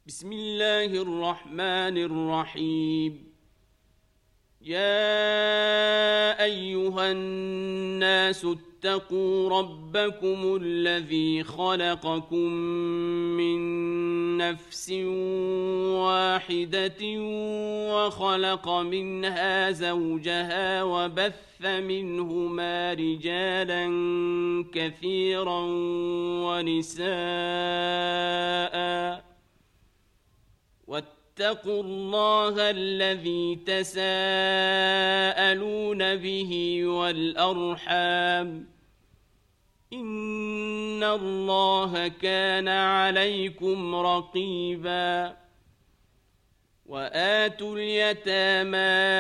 بسم الله الرحمن الرحيم. يا أيها الناس اتقوا ربكم الذي خلقكم من نفس واحدة وخلق منها زوجها وبث منهما رجالا كثيرا ونساء واتقوا الله الذي تساءلون به والأرحام إن الله كان عليكم رقيبا. وآتوا اليتامى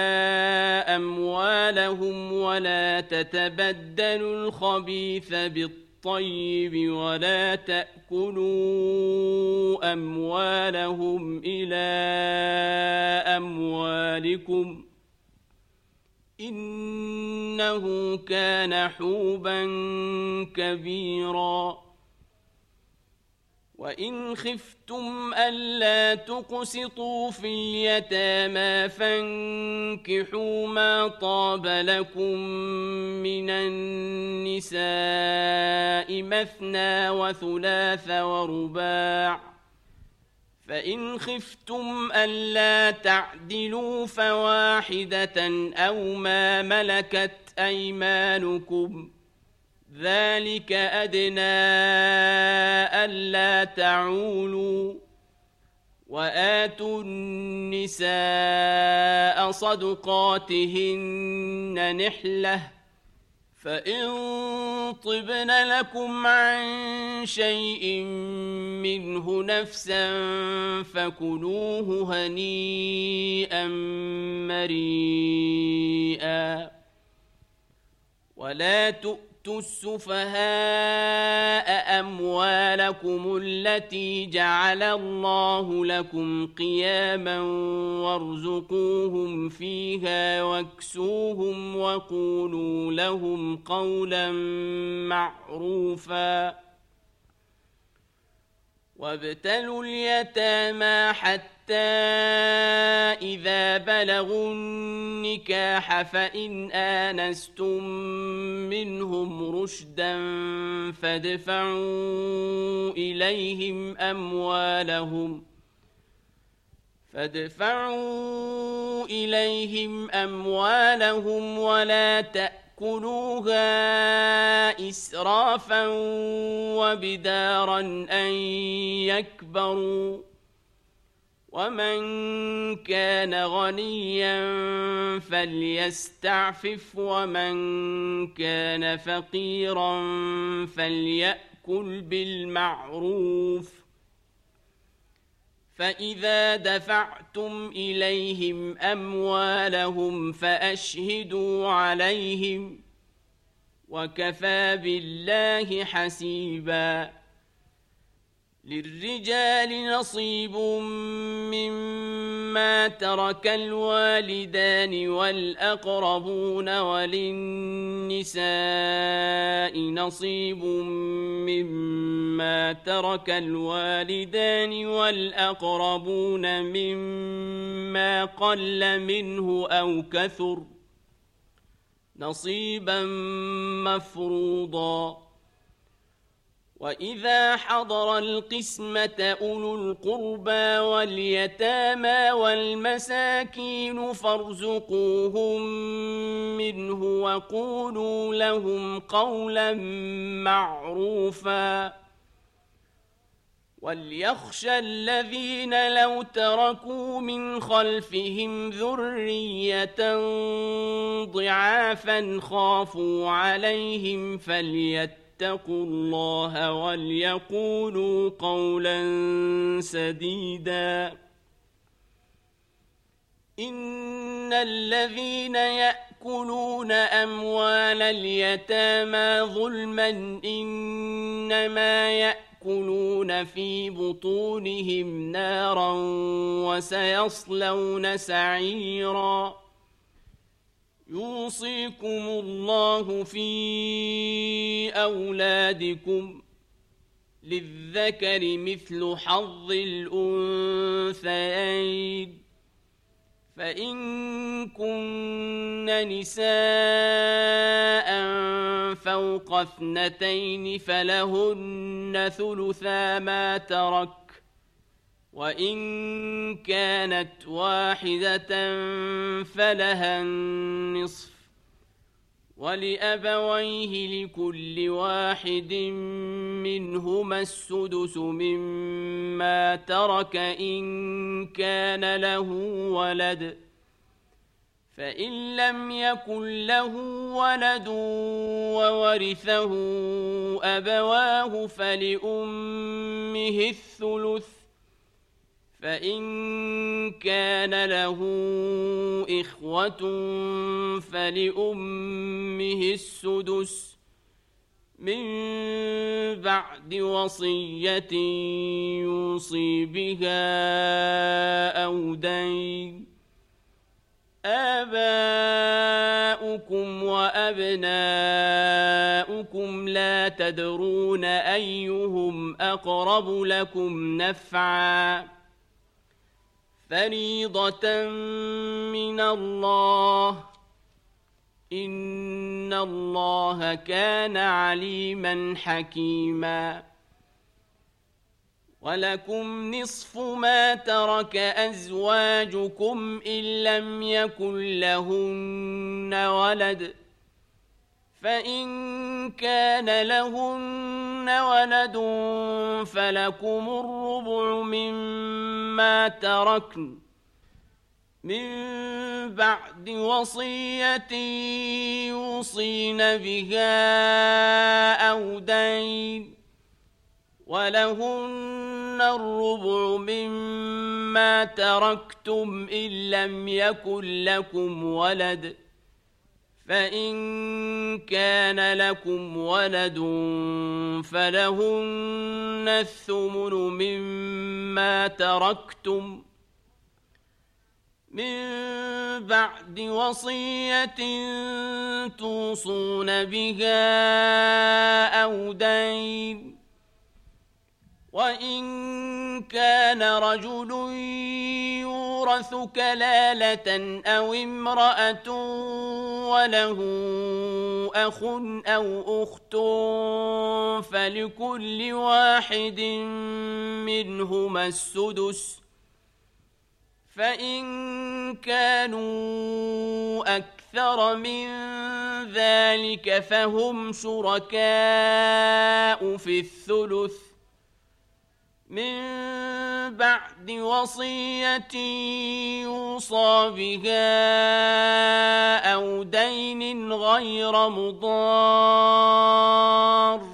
أموالهم ولا تتبدلوا الخبيث بالطيب ولا تأكلوا أموالهم إلى أموالكم إنه كان حوبا كبيرا. وإن خفتم ألا تقسطوا في اليتامى فانكحوا ما طاب لكم من النساء مثنى وثلاث ورباع، فإن خفتم ألا تعدلوا فواحدة أو ما ملكت أيمانكم ذلك أدنى ألا تعولوا. وآتوا النساء صدقاتهن نحلة، فإن طبن لكم عن شيء منه نفسا فكلوه هنيئا مريئا. ولا تؤتوا السفهاء أموالكم التي جعل الله لكم قياما وارزقوهم فيها واكسوهم وقولوا لهم قولا معروفا. وابتلوا اليتامى حتى إذا بلغوا النكاح فإن آنستم منهم رشدا فادفعوا إليهم أموالهم ولا تأكلوها إسرافا وبدارا أن يكبروا. ومن كان غنيا فليستعفف ومن كان فقيرا فليأكل بالمعروف. فإذا دفعتم إليهم أموالهم فأشهدوا عليهم وكفى بالله حسيبا. للرجال نصيب مما ترك الوالدان والأقربون وللنساء نصيب مما ترك الوالدان والأقربون مما قل منه أو كثر نصيبا مفروضا. وإذا حضر القسمة أولو القربى واليتامى والمساكين فارزقوهم منه وقولوا لهم قولا معروفا. وليخشى الذين لو تركوا من خلفهم ذرية ضعافا خافوا عليهم فليتقوا الله وليقولوا قولا سديدا. إن الذين يأكلون أموال اليتامى ظلما إنما يأكلون في بطونهم نارا وسيصلون سعيرا. يوصيكم الله في أولادكم للذكر مثل حظ الأنثيين فإن كن نساء فوق 2 فلهن ثلثا ما ترك وإن كانت واحدة فلها النصف ولأبويه لكل واحد منهما السدس مما ترك إن كان له ولد فإن لم يكن له ولد وورثه أبواه فلأمه الثلث فإن كان له إخوة فلأمه السدس من بعد وصية يوصي بها أو دين آباؤكم وأبناؤكم لا تدرون أيهم أقرب لكم نفعا فريضة من الله إن الله كان عليما حكيما ولكم نصف ما ترك أزواجكم إن لم يكن لهن ولد فإن كان لهن ولد فلكم الربع مما تركن من بعد وصية يوصين بها أو دين ولهن الربع مما تركتم إن لم يكن لكم ولد فإن كان لكم ولد فلهن الثمن مما تركتم من بعد وصية توصون بها أو دين وإن كان رجل يورث كلالة أو امرأة وله أخ أو أخت فلكل واحد منهما السدس فإن كانوا أكثر من ذلك فهم شركاء في الثلث من بعد وصية يوصى بها أو دين غير مضار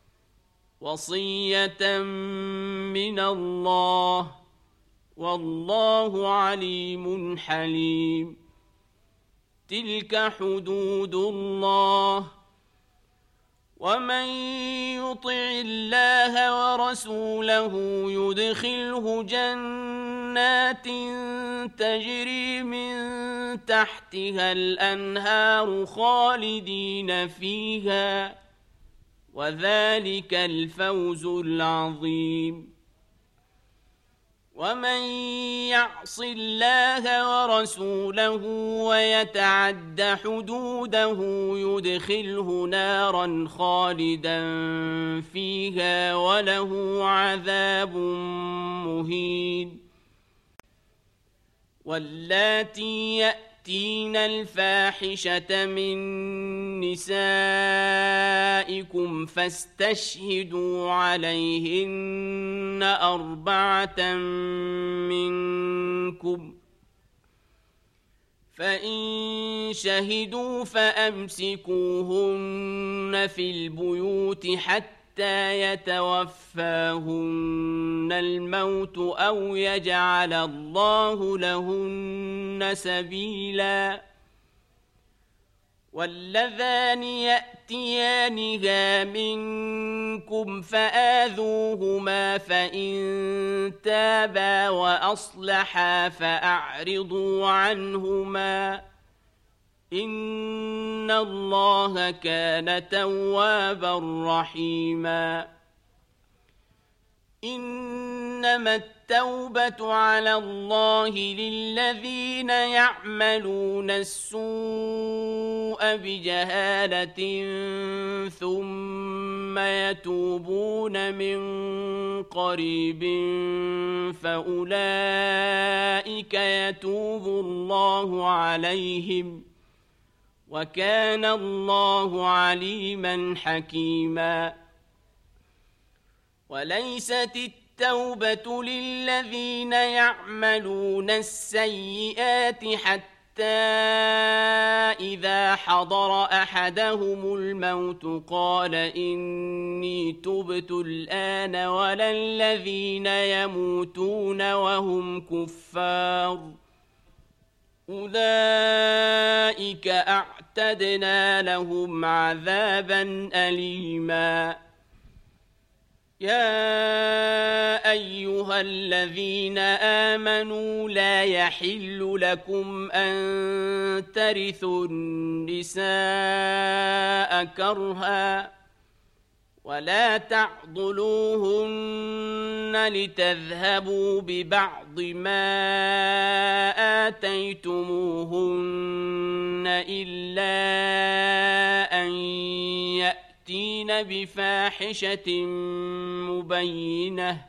وصية من الله والله عليم حليم تلك حدود الله ومن يطع الله ورسوله يدخله جنات تجري من تحتها الأنهار خالدين فيها وذلك الفوز العظيم ومن يعص الله ورسوله ويتعد حدوده يدخله نارا خالدا فيها وله عذاب مهين واللاتي يأتين الفاحشة من نسائكم فاستشهدوا عليهن 4 منكم فإن شهدوا فأمسكوهن في البيوت حتى يتوفاهن الموت أو يجعل الله لهن سبيلا واللذان يأتيانها منكم فآذوهما فإن تابا وأصلحا فأعرضوا عنهما إن الله كان توابا رحيما إنما التوبة على الله للذين يعملون السوء بجهالة ثم يتوبون من قريب فأولئك يتوب الله عليهم وكان الله عليما حكيما وليست التوبة للذين يعملون السيئات حتى إذا حضر أحدهم الموت قال إني تبت الآن ولا الذين يموتون وهم كفار أولئك أعتدنا لهم عذابا أليما يا أيها الذين آمنوا لا يحل لكم أن ترثوا النساء كرها ولا تعضلوهن لتذهبوا ببعض ما آتيتموهن إلا أن يأتين بفاحشة مبينة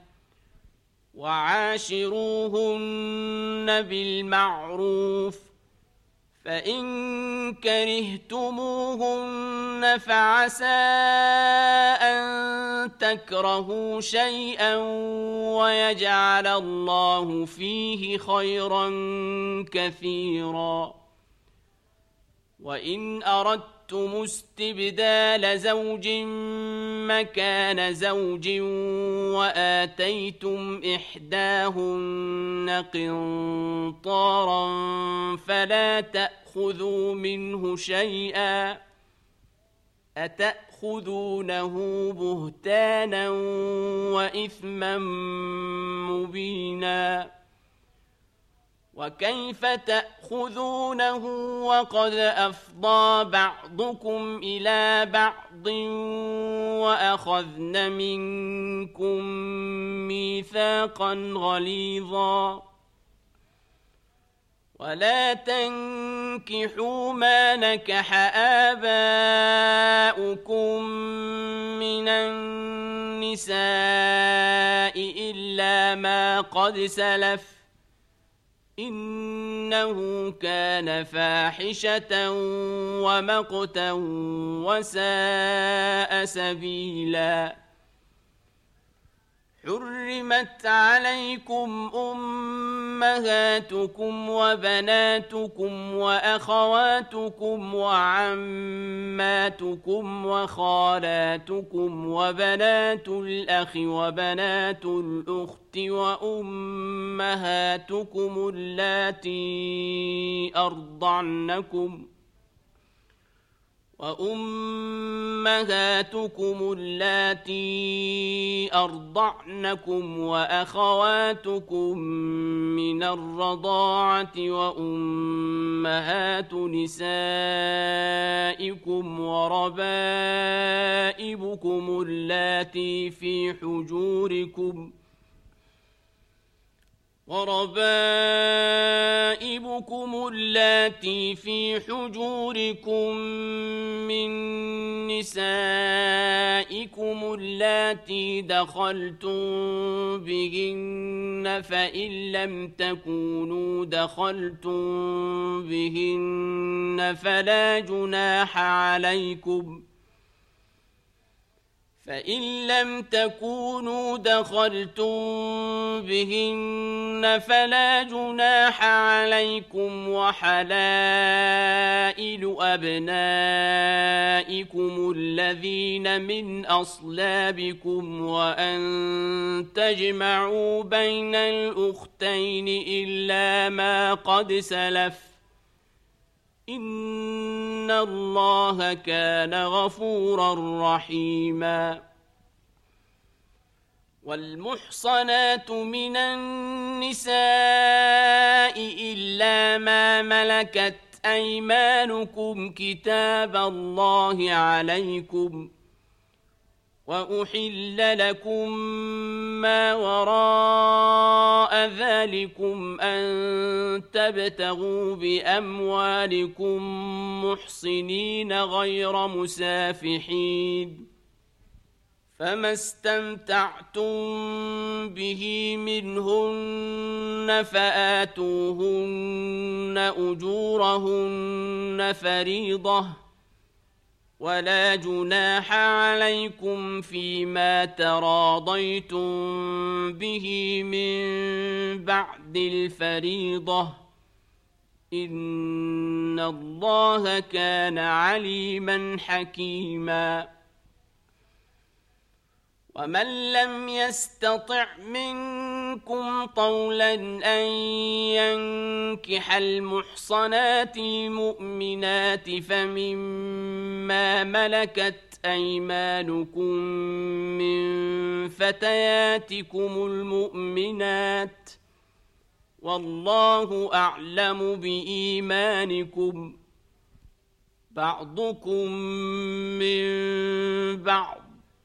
وعاشروهن بالمعروف فإن كرهتموهن فعسى أن تكرهوا شيئا ويجعل الله فيه خيرا كثيرا وإن أردتم استبدال زوج مكان زوج وآتيتم إحداهن قنطارا فلا تأخذوا منه شيئا أتأخذونه بهتانا وإثما مبينا وكيف تأخذونه وقد أفضى بعضكم إلى بعض وأخذن منكم ميثاقا غليظا ولا تنكحوا ما نكح آباؤكم من النساء إلا ما قد سلف إنه كان فاحشة ومقتا وساء سبيلا حرمت عليكم أمهاتكم وبناتكم وأخواتكم وعماتكم وخالاتكم وبنات الأخ وبنات الأخت وأمهاتكم اللاتي أرضعنكم وأخواتكم من الرضاعة وأمهات نسائكم وربائبكم اللاتي في حجوركم من نسائكم اللاتي دخلتم بهن فإن لم تكونوا دخلتم بهن فلا جناح عليكم وحلائل أبنائكم الذين من أصلابكم وأن تجمعوا بين الأختين إلا ما قد سلف إن الله كان غفورا رحيما والمحصنات من النساء إلا ما ملكت أيمانكم كتاب الله عليكم وأحل لكم ما وراء ذلكم أن تبتغوا بأموالكم محصنين غير مسافحين فما استمتعتم به منهن فآتوهن أجورهن فريضة ولا جناح عليكم فيما تراضيتم به من بعد الفريضة إن الله كان عليما حكيما ومن لم يستطع منكم طولا أن ينكح المحصنات المؤمنات فمما ملكت أيمانكم من فتياتكم المؤمنات والله أعلم بإيمانكم بعضكم من بعض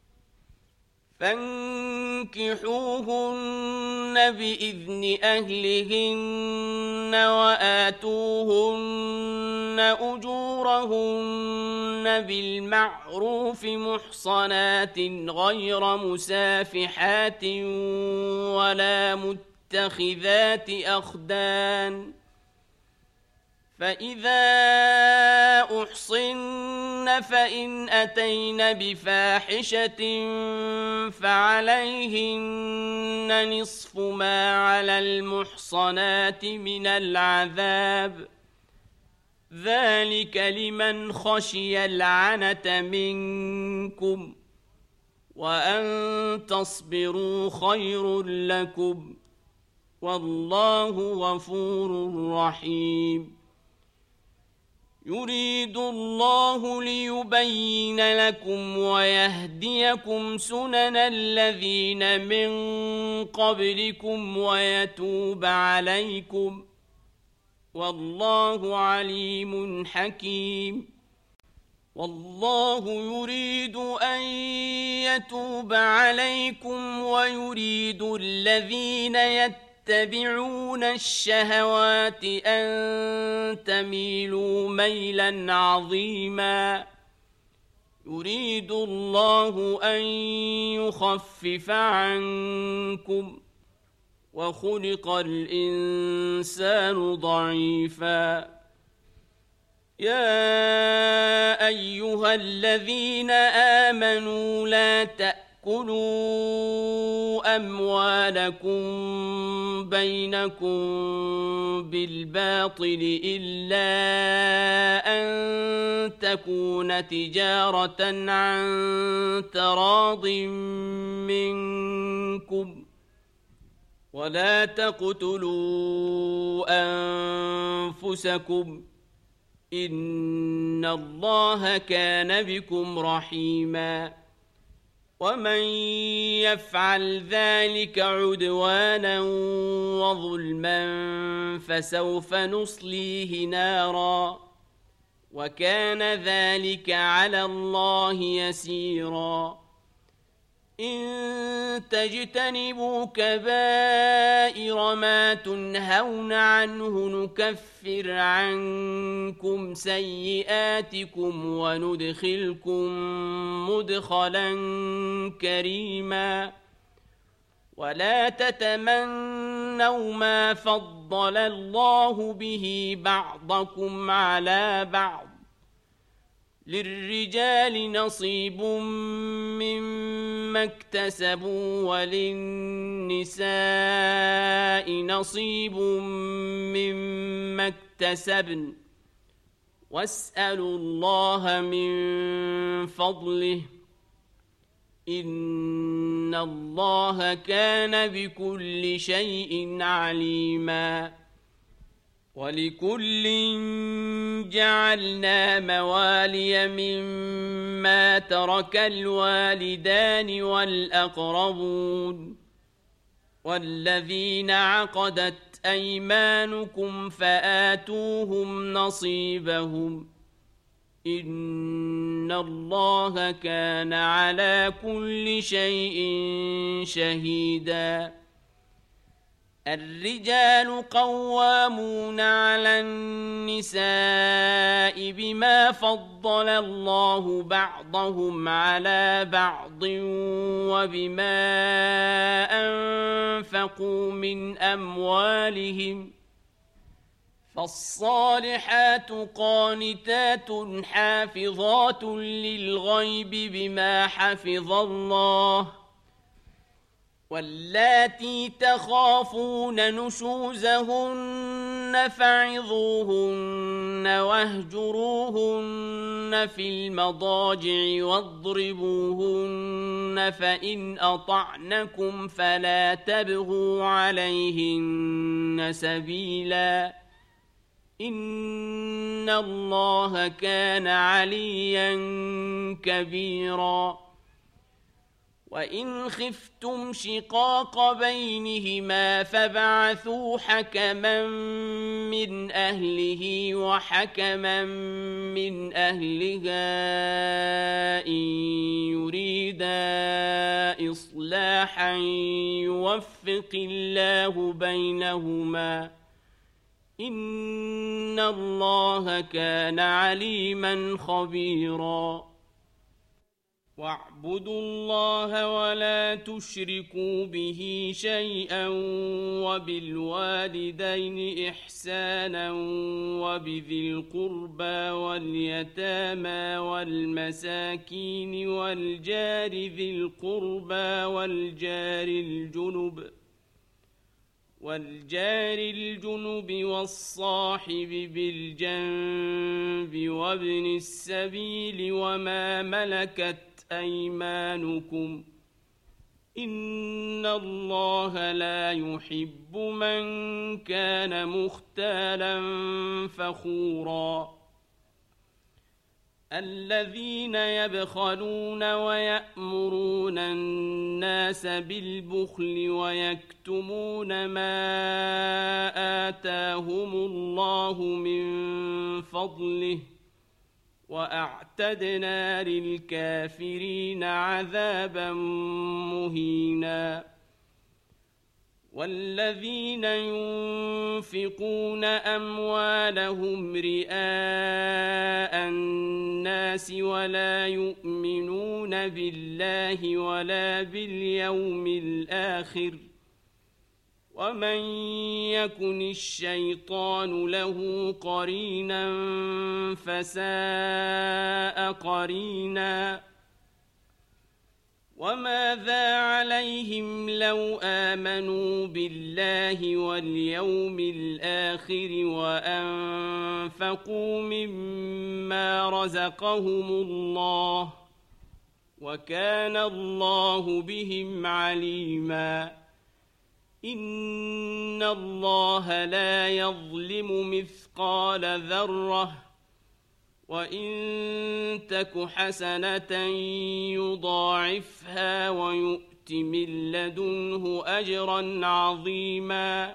فانكحوهن بإذن أهلهن وآتوهن أجورهن بالمعروف محصنات غير مسافحات ولا متخذات أخدان فإذا أحصن فإن أتين بفاحشة فعليهن نصف ما على المحصنات من العذاب ذلك لمن خشي العنة منكم وأن تصبروا خير لكم والله غفور رحيم يريد الله ليبين لكم ويهديكم سنن الذين من قبلكم ويتوب عليكم والله عليم حكيم والله يريد أن يتوب عليكم ويريد الذين يتبعون الشهوات أن تميلوا ميلا عظيما يريد الله أن يخفف عنكم وخلق الإنسان ضعيفا يا أيها الذين آمنوا لا تأكلوا أموالكم بينكم بالباطل إلا أن تكون تجارة عن تراض منكم ولا تقتلوا أنفسكم إن الله كان بكم رحيما ومن يفعل ذلك عدوانا وظلما فسوف نصليه نارا وكان ذلك على الله يسيرا إن تجتنبوا كبائر ما تنهون عنه نكفر عنكم سيئاتكم وندخلكم مدخلا كريما ولا تتمنوا ما فضل الله به بعضكم على بعض للرجال نصيب مما اكتسبوا وللنساء نصيب مما اكتسبن واسألوا الله من فضله إن الله كان بكل شيء عليما ولكل جعلنا موالي مما ترك الوالدان والأقربون والذين عقدت أيمانكم فآتوهم نصيبهم إن الله كان على كل شيء شهيدا. الرجال قوامون على النساء بما فضل الله بعضهم على بعض وبما أنفقوا من أموالهم. فالصالحات قانتات حافظات للغيب بما حفظ الله. واللاتي تخافون نشوزهن فعظوهن واهجروهن في المضاجع واضربوهن فإن أطعنكم فلا تبغوا عليهن سبيلا إن الله كان عليا كبيرا. وإن خفتم شقاق بينهما فبعثوا حكما من أهله وحكما من أهلها إن يريدا إصلاحا يوفق الله بينهما إن الله كان عليما خبيرا. واعبدوا الله ولا تشركوا به شيئا وبالوالدين إحسانا وبذي القربى واليتامى والمساكين والجار ذي القربى والجار الجنب والصاحب بالجنب وابن السبيل وما ملكت أيمانكم إن الله لا يحب من كان مختالا فخورا. الذين يبخلون ويأمرون الناس بالبخل ويكتمون ما آتاهم الله من فضله وأعتدنا للكافرين عذابا مهينا. والذين ينفقون أموالهم رئاء الناس ولا يؤمنون بالله ولا باليوم الآخر ومن يكن الشيطان له قرينا فساء قرينا. وماذا عليهم لو آمنوا بالله واليوم الآخر وأنفقوا مما رزقهم الله وكان الله بهم عليما. إن الله لا يظلم مثقال ذرة وإن تك حسنة يضاعفها ويؤت من لدنه أجرا عظيما.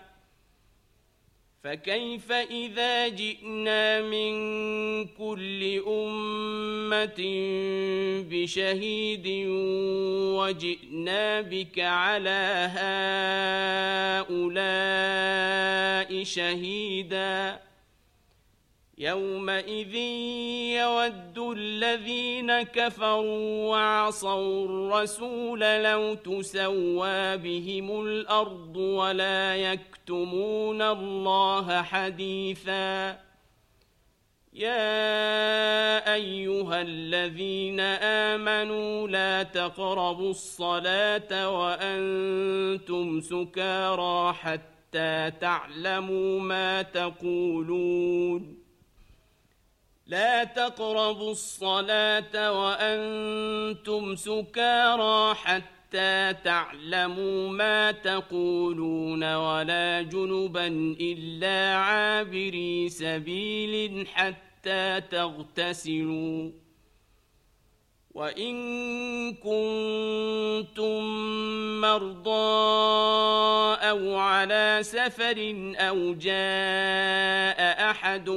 فكيف إذا جئنا من كل أمة بشهيد وجئنا بك على هؤلاء شهيدا. يومئذ يود الذين كفروا وعصوا الرسول لو تسوى بهم الأرض ولا يكتمون الله حديثا. يا أيها الذين آمنوا لا تقربوا الصلاة وأنتم سكارى حتى تعلموا ما تقولون. لا تقربوا الصلاة وأنتم سكارى حتى تعلموا ما تقولون ولا جنبا إلا عابري سبيل حتى تغتسلوا وإن كنتم مرضى أو على سفر أو جاء أحد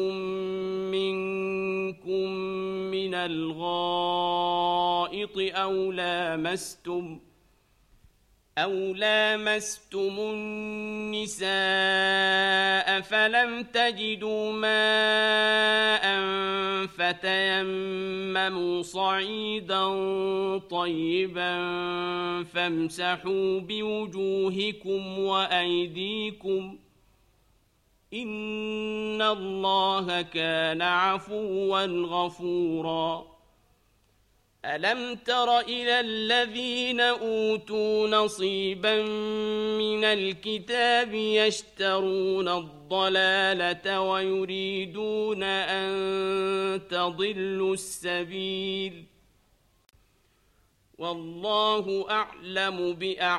منكم من الغائط أو لامستم النساء فلم تجدوا ماء فتيمموا صعيدا طيبا فامسحوا بوجوهكم وأيديكم إن الله كان عفوا غفورا ألم تر إلى الذين أوتوا نصيبا من الكتاب يشترون الضلالة ويريدون أن تضلوا السبيل والله أعلم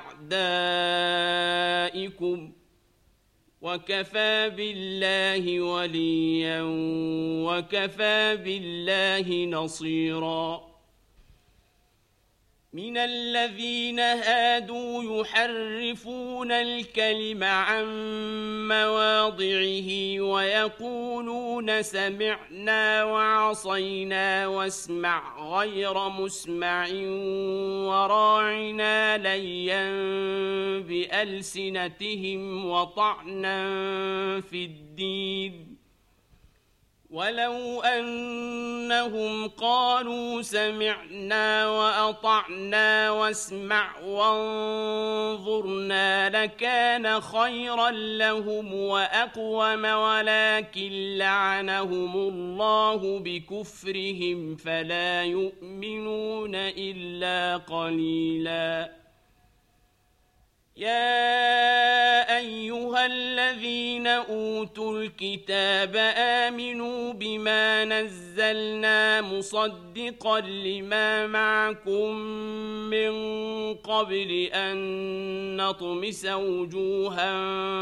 بأعدائكم وكفى بالله وليا وكفى بالله نصيرا من الذين هادوا يحرفون الكلم عن مواضعه ويقولون سمعنا وعصينا واسمع غير مسمع وراعنا ليا بألسنتهم وطعنا في الدين ولو أنهم قالوا سمعنا وأطعنا واسمع وانظرنا لكان خيرا لهم وأقوم ولكن لعنهم الله بكفرهم فلا يؤمنون إلا قليلا يا أيها الذين أوتوا الكتاب آمنوا بما نزلنا مصدقا لما معكم من قبل أن نطمس وجوها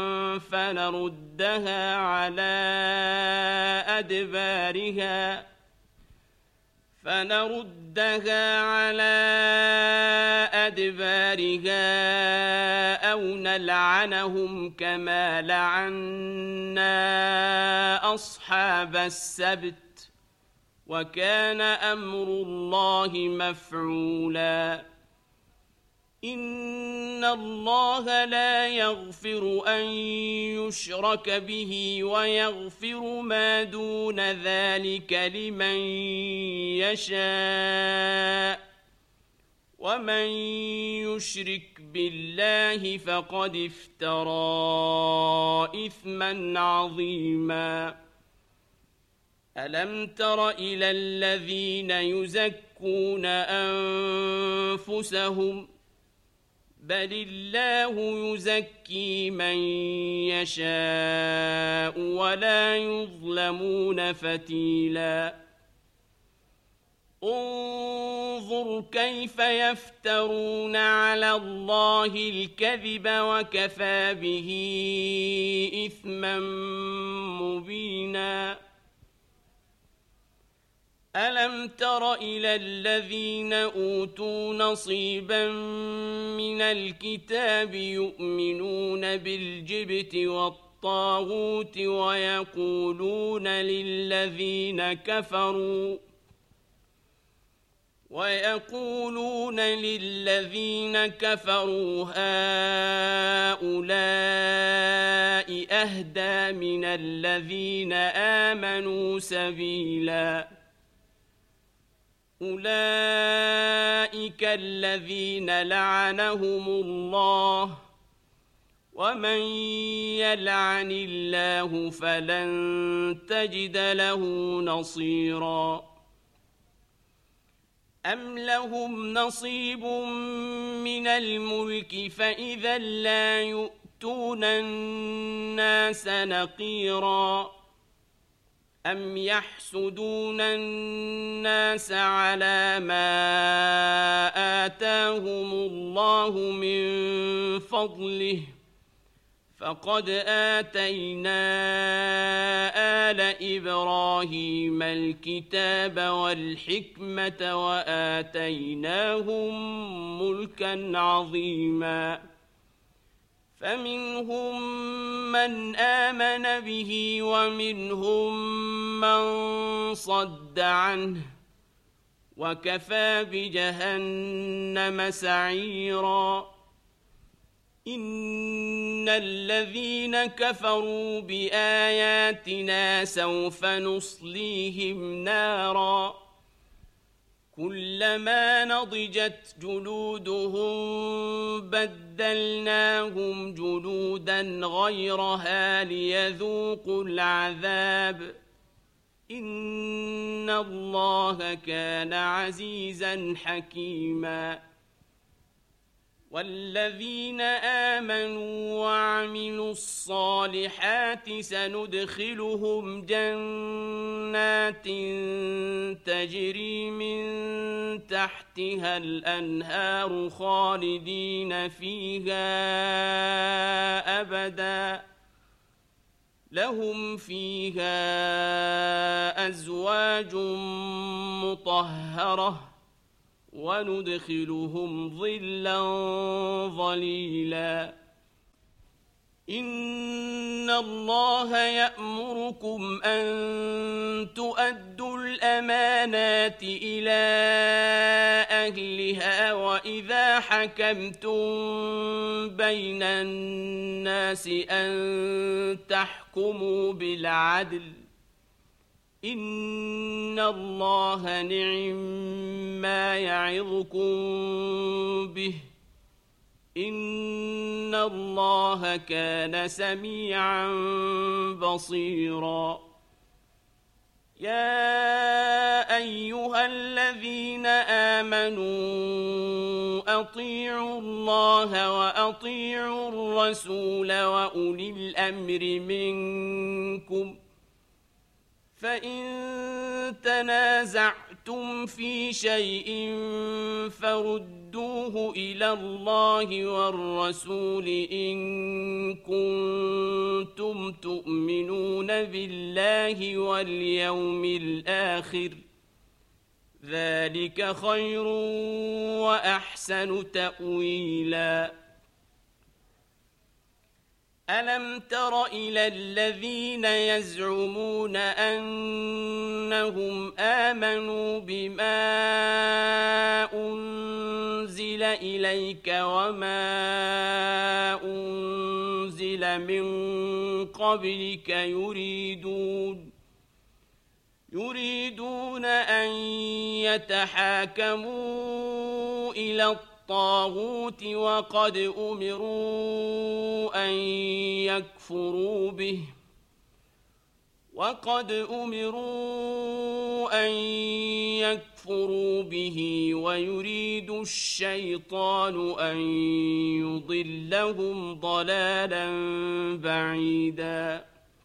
فنردها على أدبارها أو نلعنهم كما لعنا أصحاب السبت وكان أمر الله مفعولا إن الله لا يغفر أن يشرك به ويغفر ما دون ذلك لمن يشاء ومن يشرك بالله فقد افترى إثما عظيما ألم تر إلى الذين يزكون أنفسهم بل الله يزكي من يشاء ولا يظلمون فتيلا انظر كيف يفترون على الله الكذب وكفى به إثما مبينا ألم تر إلى الذين أوتوا نصيبا من الكتاب يؤمنون بالجبت والطاغوت ويقولون للذين كفروا هؤلاء أهدى من الذين آمنوا سبيلا أولئك الذين لعنهم الله ومن يلعن الله فلن تجد له نصيرا أم لهم نصيب من الملك فإذا لا يؤتون الناس نقيرا أم يحسدون الناس على ما آتاهم الله من فضله فقد آتينا آل إبراهيم الكتاب والحكمة وآتيناهم ملكا عظيما فمنهم من آمن به ومنهم من صد عنه وكفى بجهنم سعيرا إن الذين كفروا بآياتنا سوف نصليهم نارا كلما نضجت جلودهم بدلناهم جلودا غيرها ليذوقوا العذاب إن الله كان عزيزا حكيما والذين آمنوا وعملوا الصالحات سندخلهم جنات تجري من تحتها الأنهار خالدين فيها أبدا لهم فيها أزواج مطهرة وندخلهم ظلا ظليلا إن الله يأمركم أن تؤدوا الأمانات إلى أهلها وإذا حكمتم بين الناس أن تحكموا بالعدل إن الله نعم ما يعظكم به إن الله كان سميعا بصيرا يا أيها الذين آمنوا أطيعوا الله وأطيعوا الرسول وأولي الأمر منكم فإن تنازعتم في شيء فردوه إلى الله والرسول إن كنتم تؤمنون بالله واليوم الآخر ذلك خير وأحسن تأويلا ألم تر إلى الذين يزعمون أنهم آمنوا بما أنزل إليك وما أنزل من قبلك يريدون أن يتحاكموا إلى الطاغوت وقد أمروا أن يكفروا به ويريد الشيطان أن يضلهم ضلالا بعيدا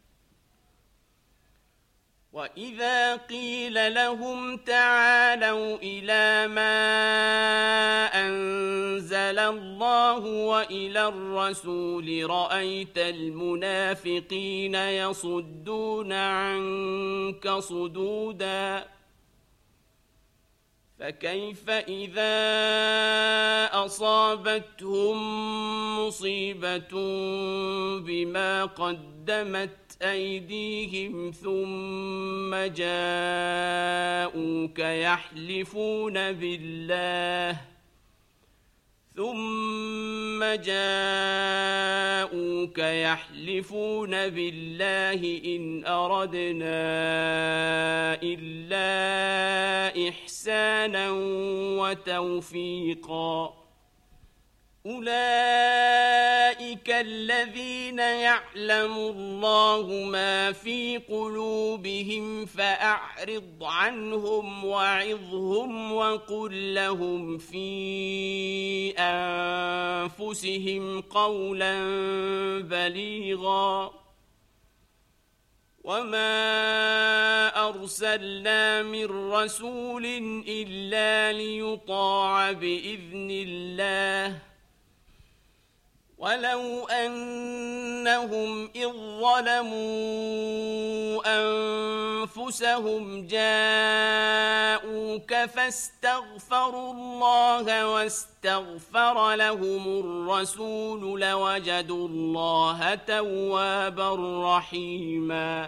وإذا قيل لهم تعالوا إلى ما أنزل الله وإلى الرسول رأيت المنافقين يصدون عنك صدودا فكيف إذا أصابتهم مصيبة بما قدمت أيديهم ثم جاءوك يحلفون بالله إن أردنا إلا إحسانا وتوفيقا أولئك الذين يعلم الله ما في قلوبهم فأعرض عنهم وعظهم وقل لهم في أنفسهم قولا بليغا وما أرسلنا من رسول إلا ليطاع بإذن الله ولو أنهم إذ ظلموا أنفسهم جاءوك فاستغفروا الله واستغفر لهم الرسول لوجدوا الله توابا رحيما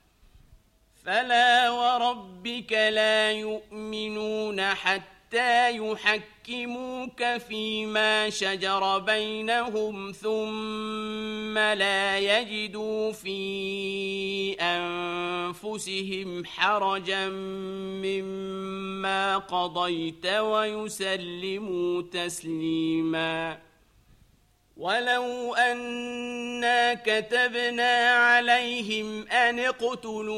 فلا وربك لا يؤمنون حتى يحكموك فيما شجر بينهم ثم لا يجدوا في أنفسهم حرجا مما قضيت ويسلموا تسليما ولو أنا كتبنا عليهم أن اقتلوا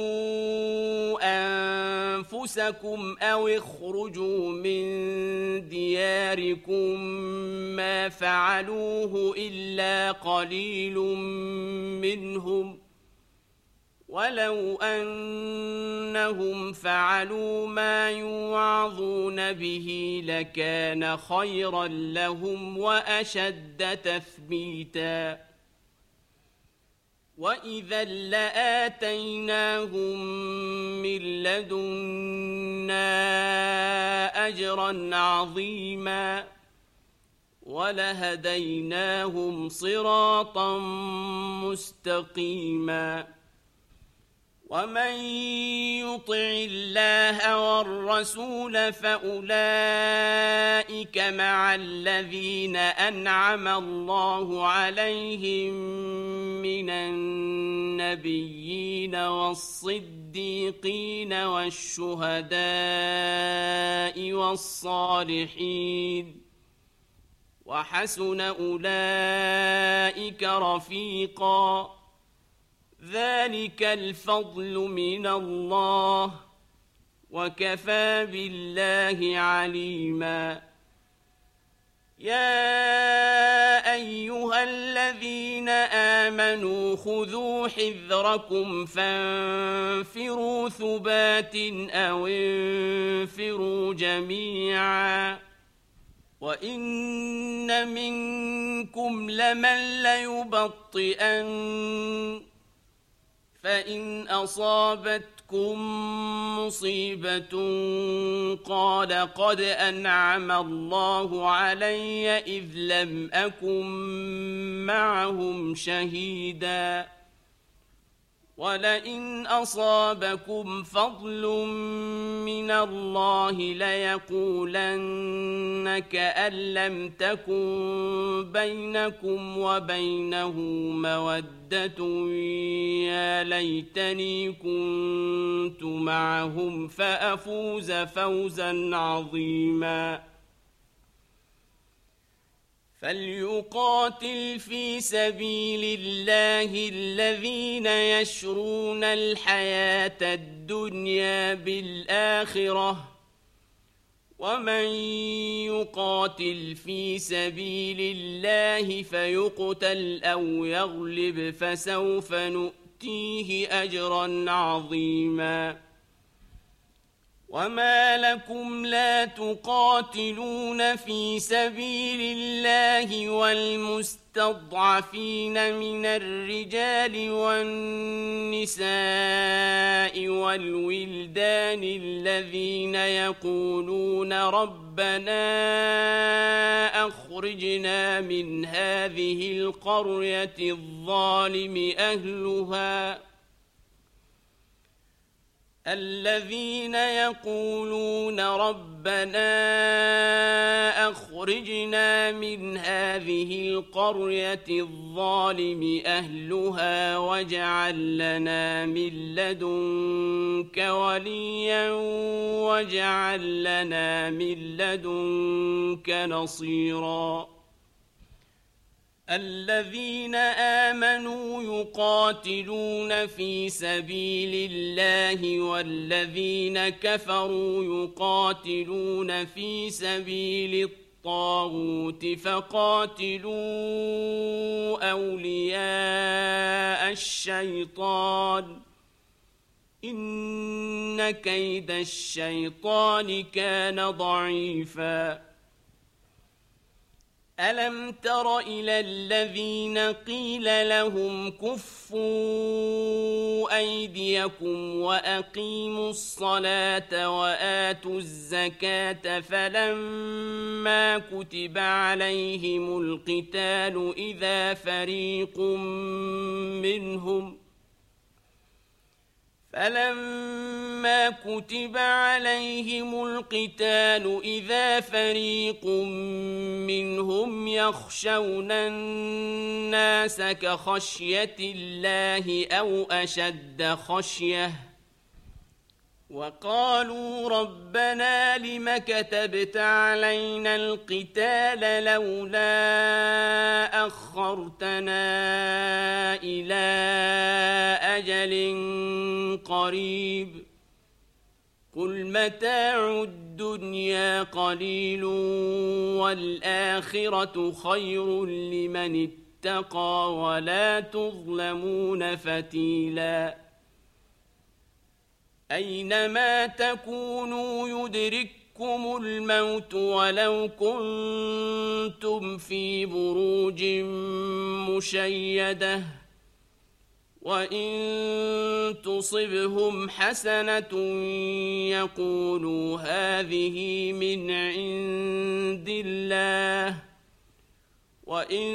أنفسكم أو اخرجوا من دياركم ما فعلوه إلا قليل منهم ولو أنهم فعلوا ما يوعظون به لكان خيرا لهم وأشد تثبيتا وإذا لآتيناهم من لدنا أجرا عظيما ولهديناهم صراطا مستقيما ومن يطع الله والرسول فأولئك مع الذين أنعم الله عليهم من النبيين والصديقين والشهداء والصالحين وحسن أولئك رفيقا ذلك الفضل من الله وكفى بالله عليما يا أيها الذين آمنوا خذوا حذركم فانفروا ثبات أو انفروا جميعا وإن منكم لمن ليبطئن فإن أصابتكم مصيبة قال قد أنعم الله علي إذ لم أكن معهم شهيدا ولئن أصابكم فضل من الله ليقولن كأن لم تكن بينكم وبينه مودة يا ليتني كنت معهم فأفوز فوزا عظيما فليقاتل في سبيل الله الذين يشرون الحياة الدنيا بالآخرة ومن يقاتل في سبيل الله فيقتل أو يغلب فسوف نؤتيه أجرا عظيما وما لكم لا تقاتلون في سبيل الله والمستضعفين من الرجال والنساء والولدان الذين يقولون ربنا أخرجنا من هذه القرية الظالم أهلها الذين يقولون ربنا أخرجنا من هذه القرية الظالم أهلها واجعل لنا من لدنك وليا واجعل لنا من لدنك نصيرا الذين آمنوا يقاتلون في سبيل الله والذين كفروا يقاتلون في سبيل الطاغوت فقاتلوا أولياء الشيطان إن كيد الشيطان كان ضعيفا ألم تر إلى الذين قيل لهم كفوا أيديكم وأقيموا الصلاة وآتوا الزكاة فلما كتب عليهم القتال إذا فريق منهم يخشون الناس كخشية الله أو أشد خشية وقالوا ربنا لم كتبت علينا القتال لولا أخرتنا إلى أجل قريب قل متاع الدنيا قليل والآخرة خير لمن اتقى ولا تظلمون فتيلا أينما تكونوا يدرككم الموت ولو كنتم في بروج مشيدة وإن تصبهم حسنة يقولوا هذه من عند الله وإن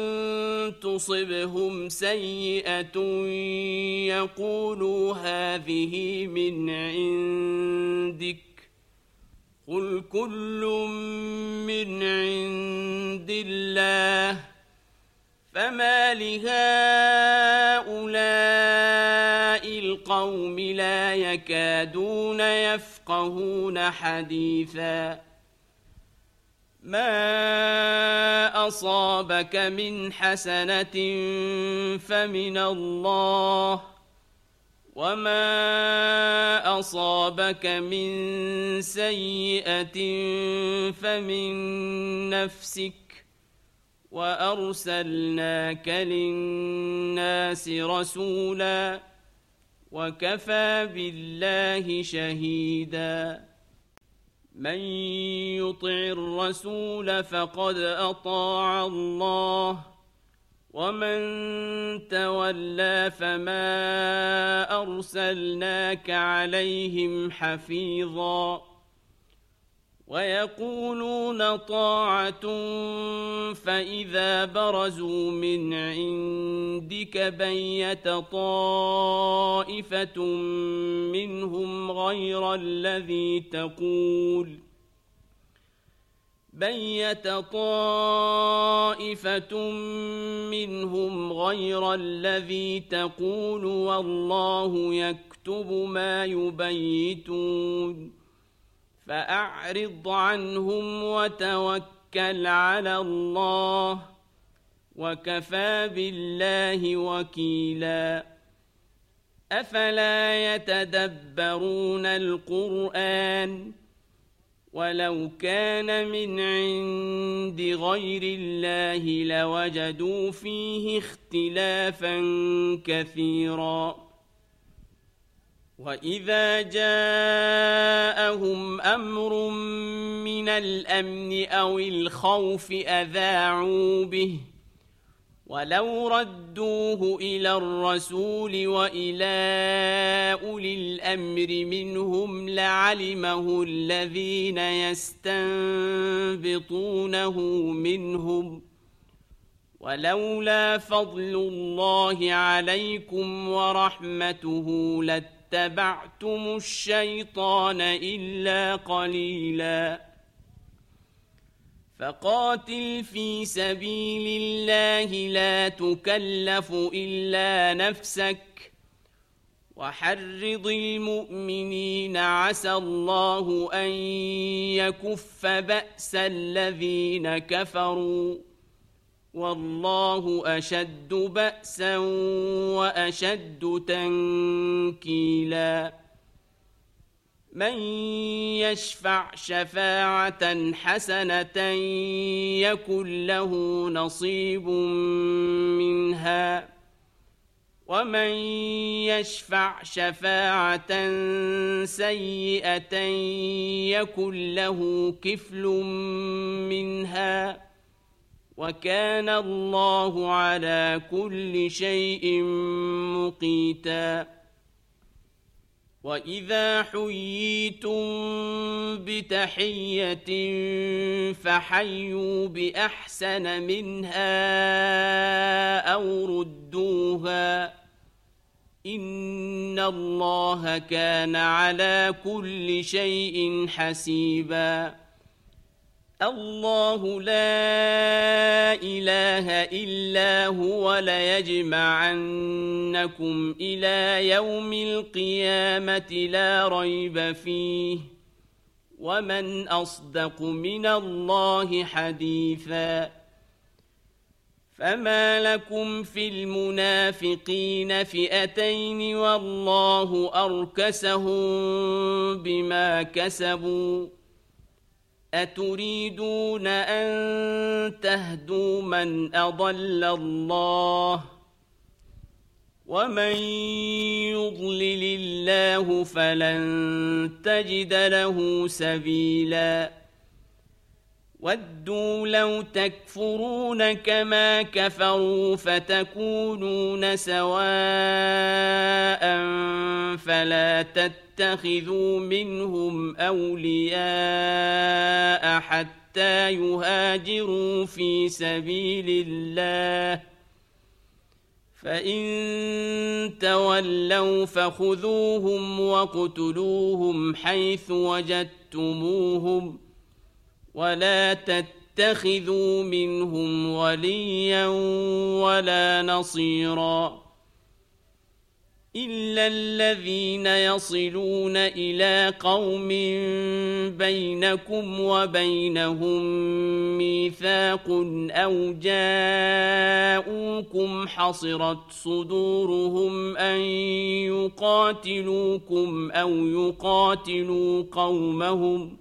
تصبهم سيئة يقولوا هذه من عندك قل كل من عند الله فما لهؤلاء القوم لا يكادون يفقهون حديثا ما أصابك من حسنة فمن الله وما أصابك من سيئة فمن نفسك وأرسلناك للناس رسولا وكفى بالله شهيدا من يطع الرسول فقد أطاع الله ومن تولى فما أرسلناك عليهم حفيظا ويقولون طاعة فإذا برزوا من عندك بيت طائفة منهم غير الذي تقول والله يكتب ما يبيتون فأعرض عنهم وتوكل على الله وكفى بالله وكيلا أفلا يتدبرون القرآن ولو كان من عند غير الله لوجدوا فيه اختلافا كثيرا وإذا جاءهم أمر من الأمن أو الخوف أذاعوا به ولو ردوه إلى الرسول وإلى أولي الأمر منهم لعلمه الذين يستنبطونه منهم ولولا فضل الله عليكم ورحمته لاتبعتم الشيطان إلا قليلا فقاتل في سبيل الله لا تكلف إلا نفسك وحرض المؤمنين عسى الله أن يكف بأس الذين كفروا والله أشد بأسا وأشد تنكيلا من يشفع شفاعة حسنة يكن له نصيب منها ومن يشفع شفاعة سيئة يكن له كفل منها وكان الله على كل شيء مقيتا وإذا حييتم بتحية فحيوا بأحسن منها أو ردوها إن الله كان على كل شيء حسيبا الله لا إله إلا هو ليجمعنكم إلى يوم القيامة لا ريب فيه ومن أصدق من الله حديثا فما لكم في المنافقين فئتين والله أركسهم بما كسبوا أتريدون أن تهدوا من أضل الله ومن يضلل الله فلن تجد له سبيلا ودوا لو تكفرون كما كفروا فتكونون سواء فلا تتخذوا منهم أولياء حتى يهاجروا في سبيل الله فإن تولوا فخذوهم وَاقْتُلُوهُمْ حيث وجدتموهم ولا تتخذوا منهم وليا ولا نصيرا إلا الذين يصلون إلى قوم بينكم وبينهم ميثاق أو جاءوكم حصرت صدورهم أن يقاتلوكم أو يقاتلوا قومهم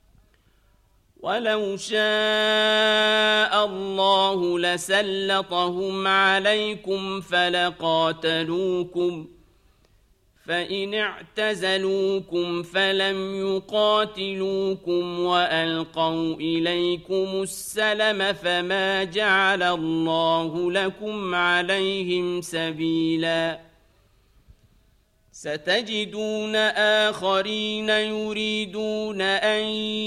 ولو شاء الله لسلطهم عليكم فلقاتلوكم فإن اعتزلوكم فلم يقاتلوكم وألقوا إليكم السلم فما جعل الله لكم عليهم سبيلا ستجدون آخرين يريدون أن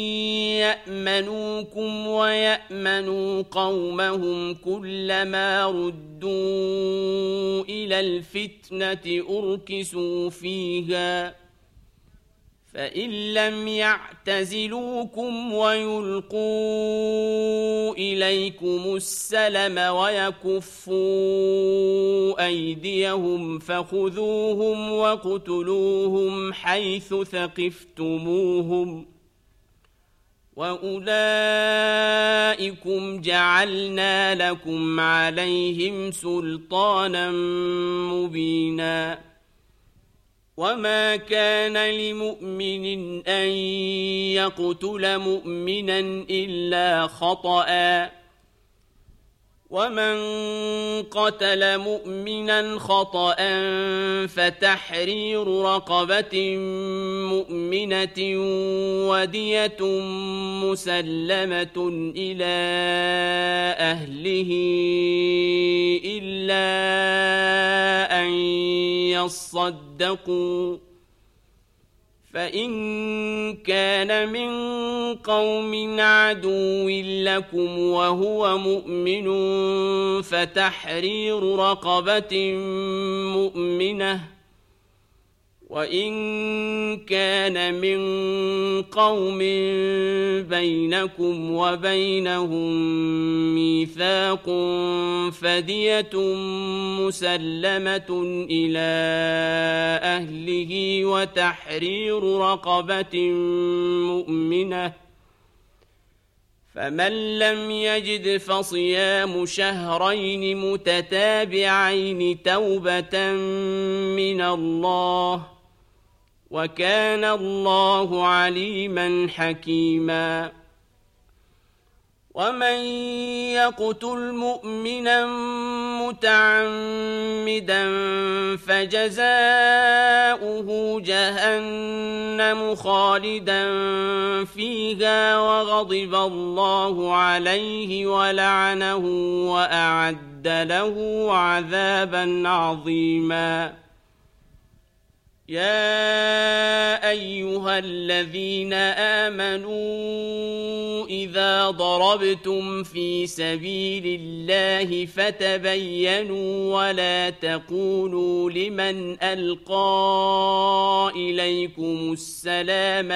يأمنوكم ويأمنوا قومهم كلما ردوا إلى الفتنة أركسوا فيها فإن لم يعتزلوكم ويلقوا إليكم السلم ويكفوا أيديهم فخذوهم واقتلوهم حيث ثقفتموهم وأولئكم جعلنا لكم عليهم سلطانا مبينا وما كان لمؤمن أن يقتل مؤمنا إلا خطأ ومن قتل مؤمنا خطأ فتحرير رقبة مؤمنة ودية مسلمة إلى أهله إلا أن يصدقوا فإن كان من قوم عدو لكم وهو مؤمن فتحرير رقبة مؤمنة وإن كان من قوم بينكم وبينهم ميثاق فدية مسلمة إلى أهله وتحرير رقبة مؤمنة فمن لم يجد فصيام شهرين متتابعين توبة من الله وكان الله عليما حكيما ومن يقتل مؤمنا متعمدا فجزاؤه جهنم خالدا فيها وغضب الله عليه ولعنه وأعد له عذابا عظيما. يا أيها الذين آمنوا إذا ضربتم في سبيل الله فتبينوا ولا تقولوا لمن ألقى إليكم السلام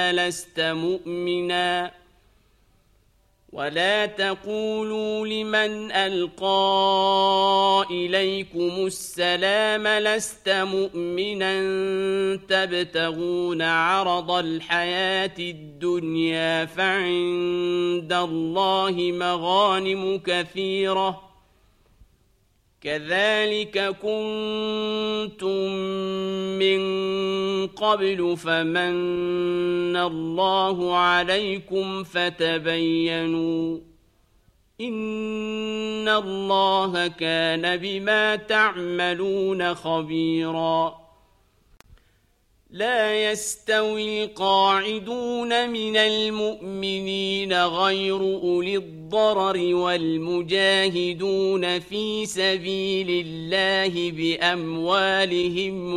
لست مؤمنا تبتغون عرض الحياة الدنيا فعند الله مغانم كثيرة كذلك كنتم من قبل فمن الله عليكم فتبينوا إن الله كان بما تعملون خبيرا. لا يستوي القاعدون من المؤمنين غير أولي الضرر والمجاهدون في سبيل الله بأموالهم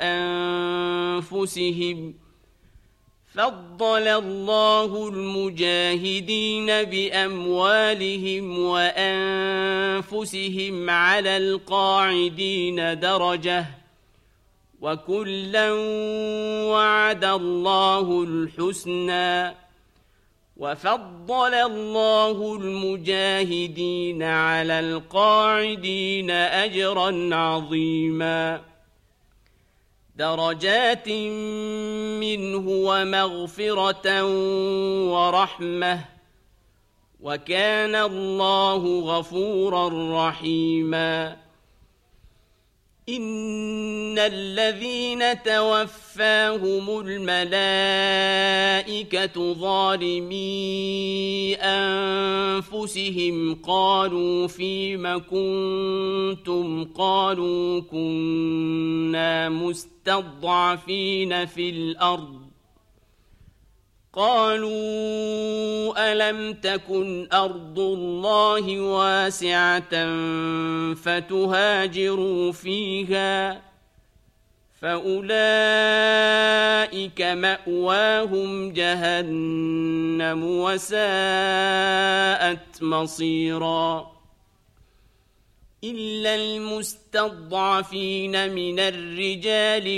وأنفسهم فضل الله المجاهدين بأموالهم وأنفسهم على القاعدين درجة وكلا وعد الله الحسنى وفضل الله المجاهدين على القاعدين أجرا عظيما. درجات منه ومغفرة ورحمة وكان الله غفورا رحيما. إن الذين توفاهم الملائكة ظالمي أنفسهم قالوا فيم كنتم قالوا كنا مستضعفين في الأرض قالوا ألم تكن أرض الله واسعة فتهاجروا فيها فأولئك مأواهم جهنم وساءت مصيرا. إلا المستضعفين من الرجال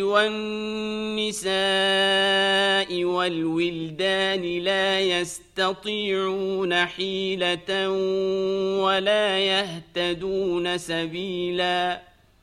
والنساء والولدان لا يستطيعون حيلة ولا يهتدون سبيلا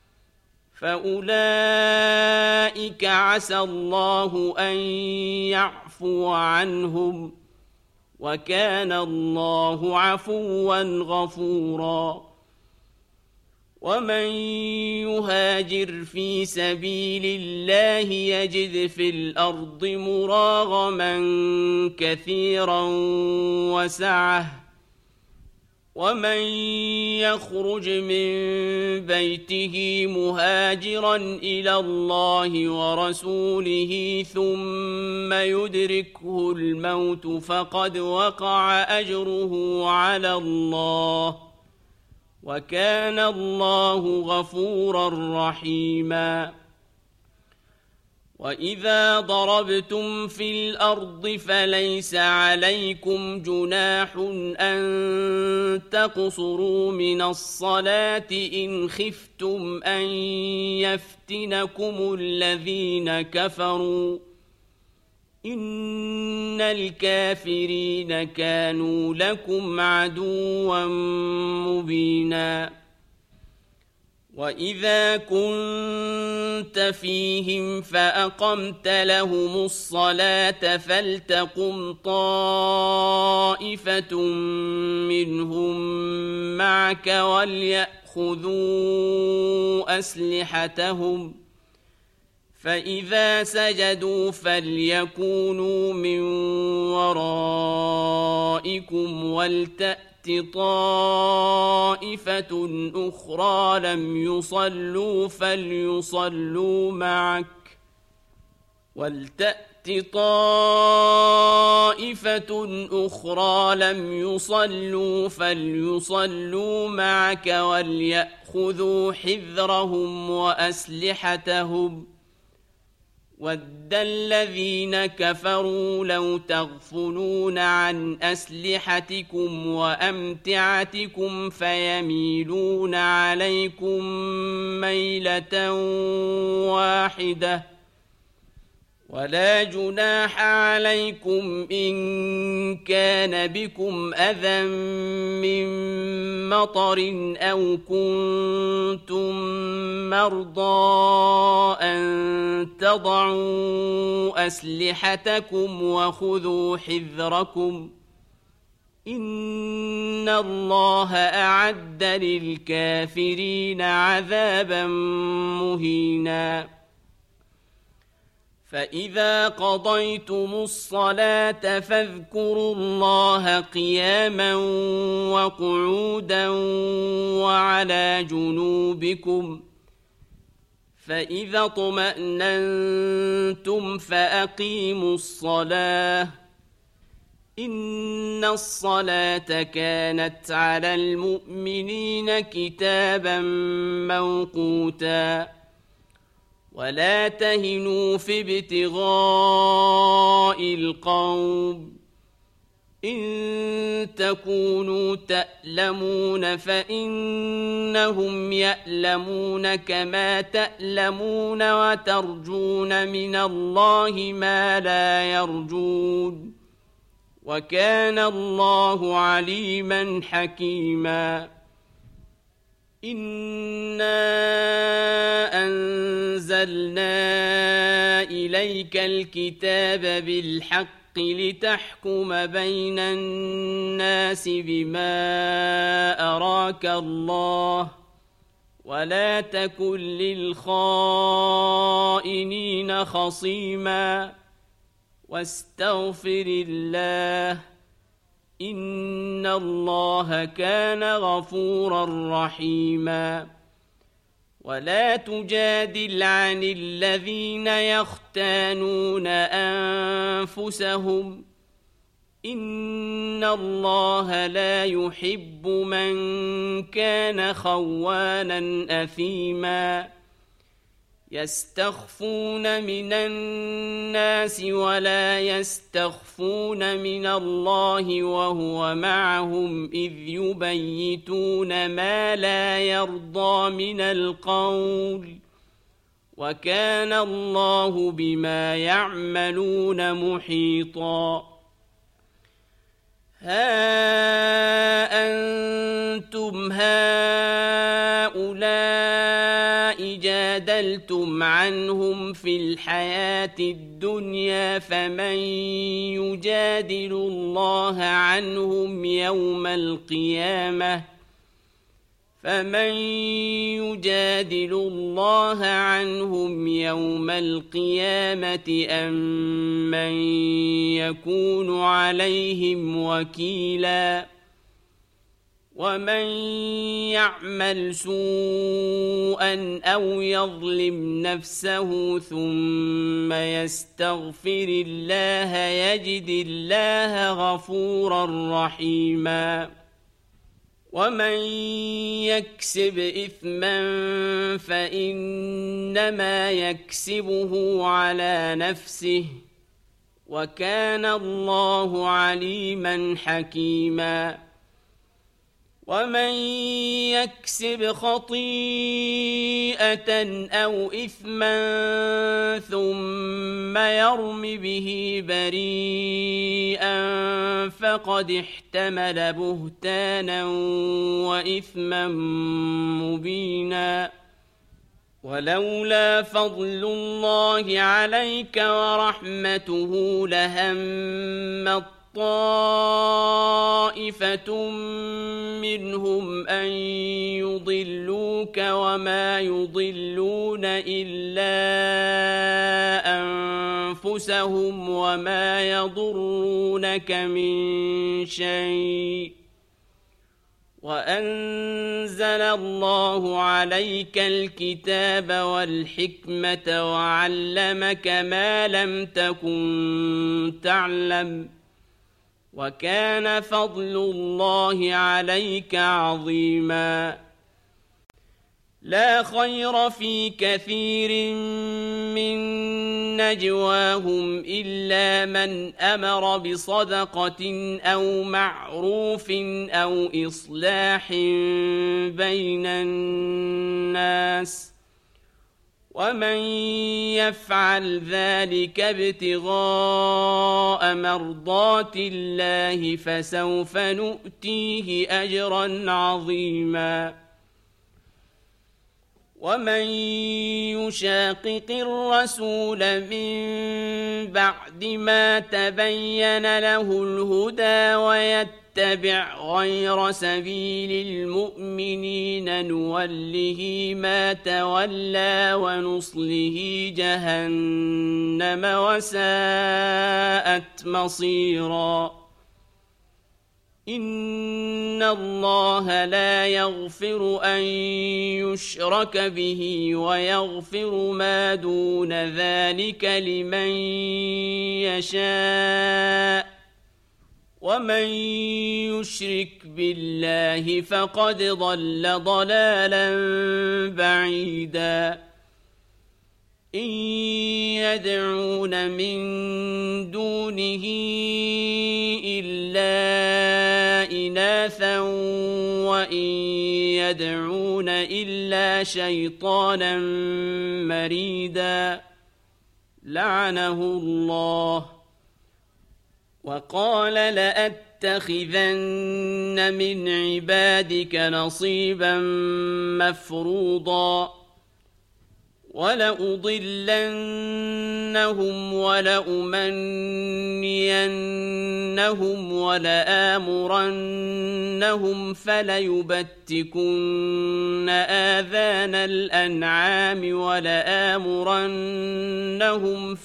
فأولئك عسى الله أن يعفو عنهم وكان الله عفوا غفورا. ومن يهاجر في سبيل الله يجد في الأرض مراغما كثيرا وسعة ومن يخرج من بيته مهاجرا إلى الله ورسوله ثم يدركه الموت فقد وقع أجره على الله وكان الله غفورا رحيما. وإذا ضربتم في الأرض فليس عليكم جناح أن تقصروا من الصلاة إن خفتم أن يفتنكم الذين كفروا إن الكافرين كانوا لكم عدوا مبينا. وإذا كنت فيهم فأقمت لهم الصلاة فلتقم طائفة منهم معك وليأخذوا أسلحتهم فإذا سجدوا فليكونوا من ورائكم ولتأت طائفة أخرى لم يصلوا فليصلوا معك ولتأت طائفة أخرى لم يصلوا فليصلوا معك وليأخذوا حذرهم وأسلحتهم ود الذين كفروا لو تغفلون عن أسلحتكم وأمتعتكم فيميلون عليكم ميلة واحدة ولا جناح عليكم إن كان بكم أذى من مطر أو كنتم مرضى أن تضعوا أسلحتكم وخذوا حذركم إن الله أعد للكافرين عذابا مهينا فإذا قضيتم الصلاة فاذكروا الله قياما وقعودا وعلى جنوبكم فإذا اطمأننتم فأقيموا الصلاة إن الصلاة كانت على المؤمنين كتابا موقوتا ولا تهنوا في ابتغاء القوم إن تكونوا تألمون فإنهم يألمون كما تألمون وترجون من الله ما لا يرجون وكان الله عليما حكيما إنا أنزلنا إليك الكتاب بالحق لتحكم بين الناس بما أراك الله ولا تكن للخائنين خصيما واستغفر الله إن الله كان غفورا رحيما ولا تجادل عن الذين يختانون أنفسهم إن الله لا يحب من كان خوانا أثيما يستخفون من الناس ولا يستخفون من الله وهو معهم إذ يبيتون ما لا يرضى من القول وكان الله بما يعملون محيطا ها أنتم هؤلاء جادلتم عنهم في الحياة الدنيا فمن يجادل الله عنهم يوم القيامة أم من يكون عليهم وكيلا ومن يعمل سوءا أو يظلم نفسه ثم يستغفر الله يجد الله غفورا رحيما ومن يكسب إثما فإنما يكسبه على نفسه وكان الله عليما حكيما ومن يكسب خطيئة أو إثما ثم يرم به بريئا فقد احتمل بهتانا وإثما مبينا ولولا فضل الله عليك ورحمته لهمت طائفة منهم أن يضلوك وما يضلون إلا أنفسهم وما يضرونك من شيء وأنزل الله عليك الكتاب والحكمة وعلمك ما لم تكن تعلم وكان فضل الله عليك عظيما لا خير في كثير من نجواهم إلا من أمر بصدقة أو معروف أو إصلاح بين الناس ومن يفعل ذلك ابتغاء مرضات الله فسوف نؤتيه أجرا عظيما ومن يشاقق الرسول من بعد ما تبين له الهدى ويتبع غير سبيل المؤمنين نوله ما تولى ونصله جهنم وساءت مصيرا إن الله لا يغفر أن يشرك به ويغفر ما دون ذلك لمن يشاء ومن يشرك بالله فقد ضل ضلالا بعيدا إن يدعون من دونه إلا إناثا وإن يدعون إلا شيطانا مريدا لعنه الله وقال لأتخذن من عبادك نصيبا مفروضا ولأضلنهم ولأمنينهم ولآمرنهم فليبتكن آذان الأنعام ولآمرنهم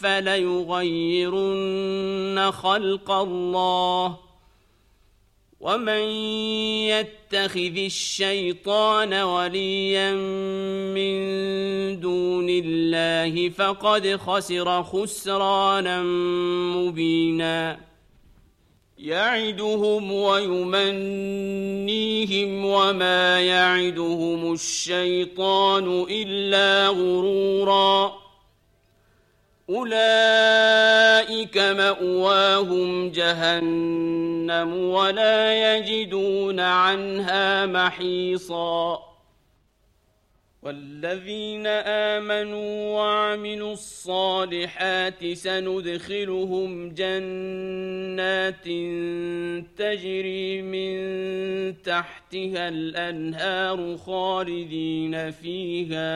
فليغيرن خلق الله ومن يتخذ الشيطان وليا من دون الله فقد خسر خسرانا مبينا يعدهم ويمنيهم وما يعدهم الشيطان إلا غرورا أولئك مأواهم جهنم ولا يجدون عنها محيصا والذين آمنوا وعملوا الصالحات سندخلهم جنات تجري من تحتها الأنهار خالدين فيها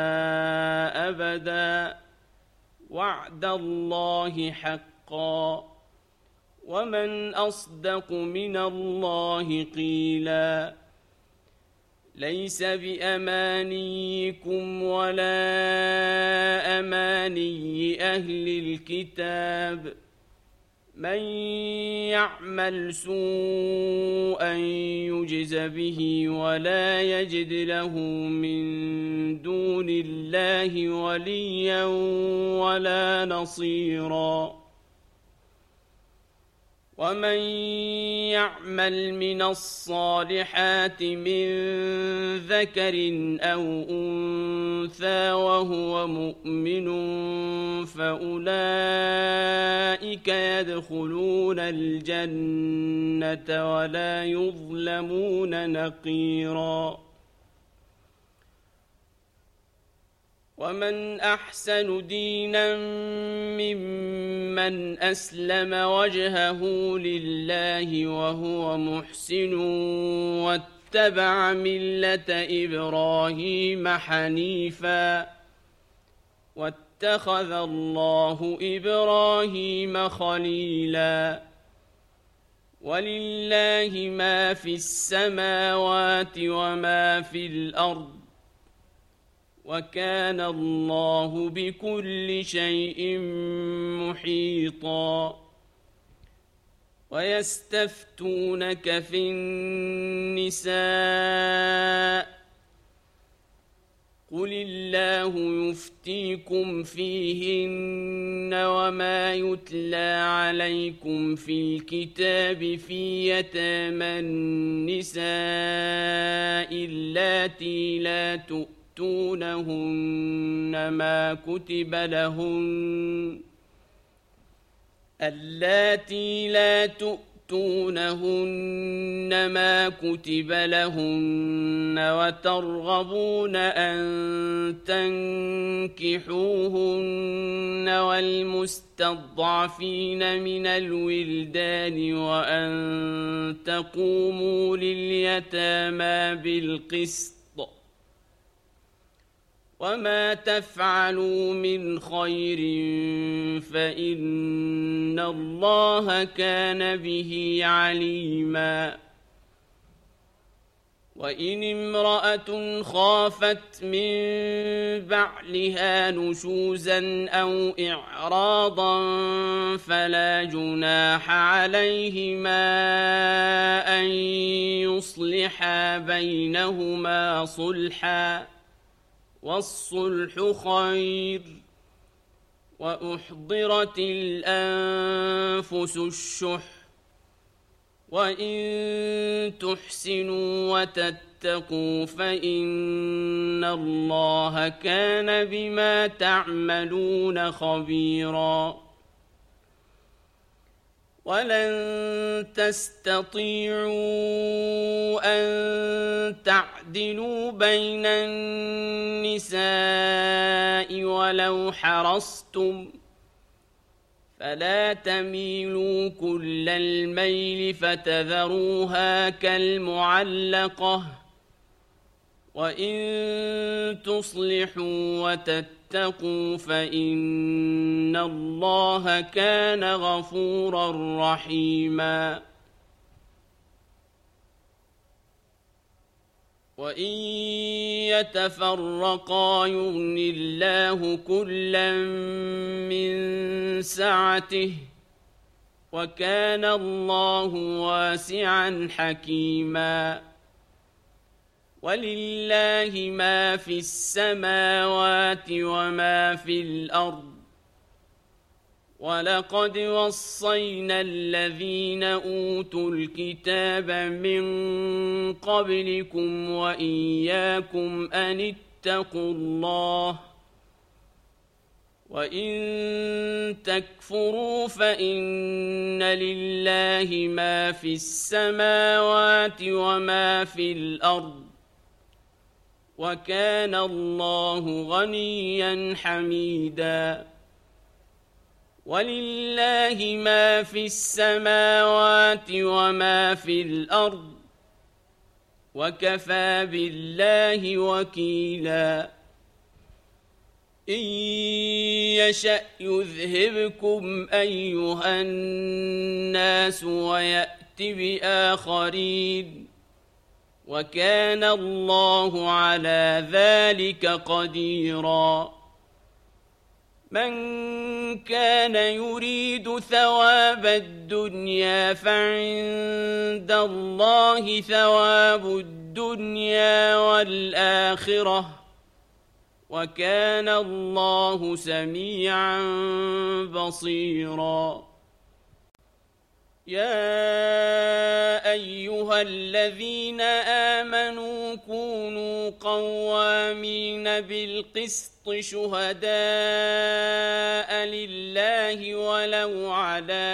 أبدا وعد الله حقا ومن أصدق من الله قيلا ليس بأمانيكم ولا أماني أهل الكتاب من يعمل سوءا يجز به ولا يجد له من دون الله وليا ولا نصيرا ومن يعمل من الصالحات من ذكر أو أنثى وهو مؤمن فأولئك يدخلون الجنة ولا يظلمون نقيرا ومن أحسن دينا ممن أسلم وجهه لله وهو محسن واتبع ملة إبراهيم حنيفا واتخذ الله إبراهيم خليلا ولله ما في السماوات وما في الأرض وكان الله بكل شيء محيطا ويستفتونك في النساء قل الله يفتيكم فيهن وما يتلى عليكم في الكتاب في يتامى النساء اللاتي لا تؤتونهن ما كتب لهن وترغبون أن تنكحوهن والمستضعفين من الولدان وأن تقوموا لليتامى بالقسط وما تفعلوا من خير فإن الله كان به عليما وإن امرأة خافت من بعلها نشوزا أو إعراضا فلا جناح عليهما أن يصلحا بينهما صلحا والصلح خير وأحضرت الأنفس الشح وإن تحسنوا وتتقوا فإن الله كان بما تعملون خبيرا ولن تستطيعوا أن تعدلوا بين النساء ولو حرصتم فلا تميلوا كل الميل فتذروها كالمعلقة وإن تصلحوا وتتقوا فإن الله كان غفورا رحيما وإن يتفرقا يغن الله كلا من سعته وكان الله واسعا حكيما ولله ما في السماوات وما في الأرض ولقد وصينا الذين أوتوا الكتاب من قبلكم وإياكم أن اتقوا الله وإن تكفروا فإن لله ما في السماوات وما في الأرض وكان الله غنيا حميدا ولله ما في السماوات وما في الأرض وكفى بالله وكيلا إن يشأ يذهبكم أيها الناس ويأت بآخرين وكان الله على ذلك قديرا من كان يريد ثواب الدنيا فعند الله ثواب الدنيا والآخرة وكان الله سميعا بصيرا يا أيها الذين آمنوا كونوا قوامين بالقسط شهداء لله ولو على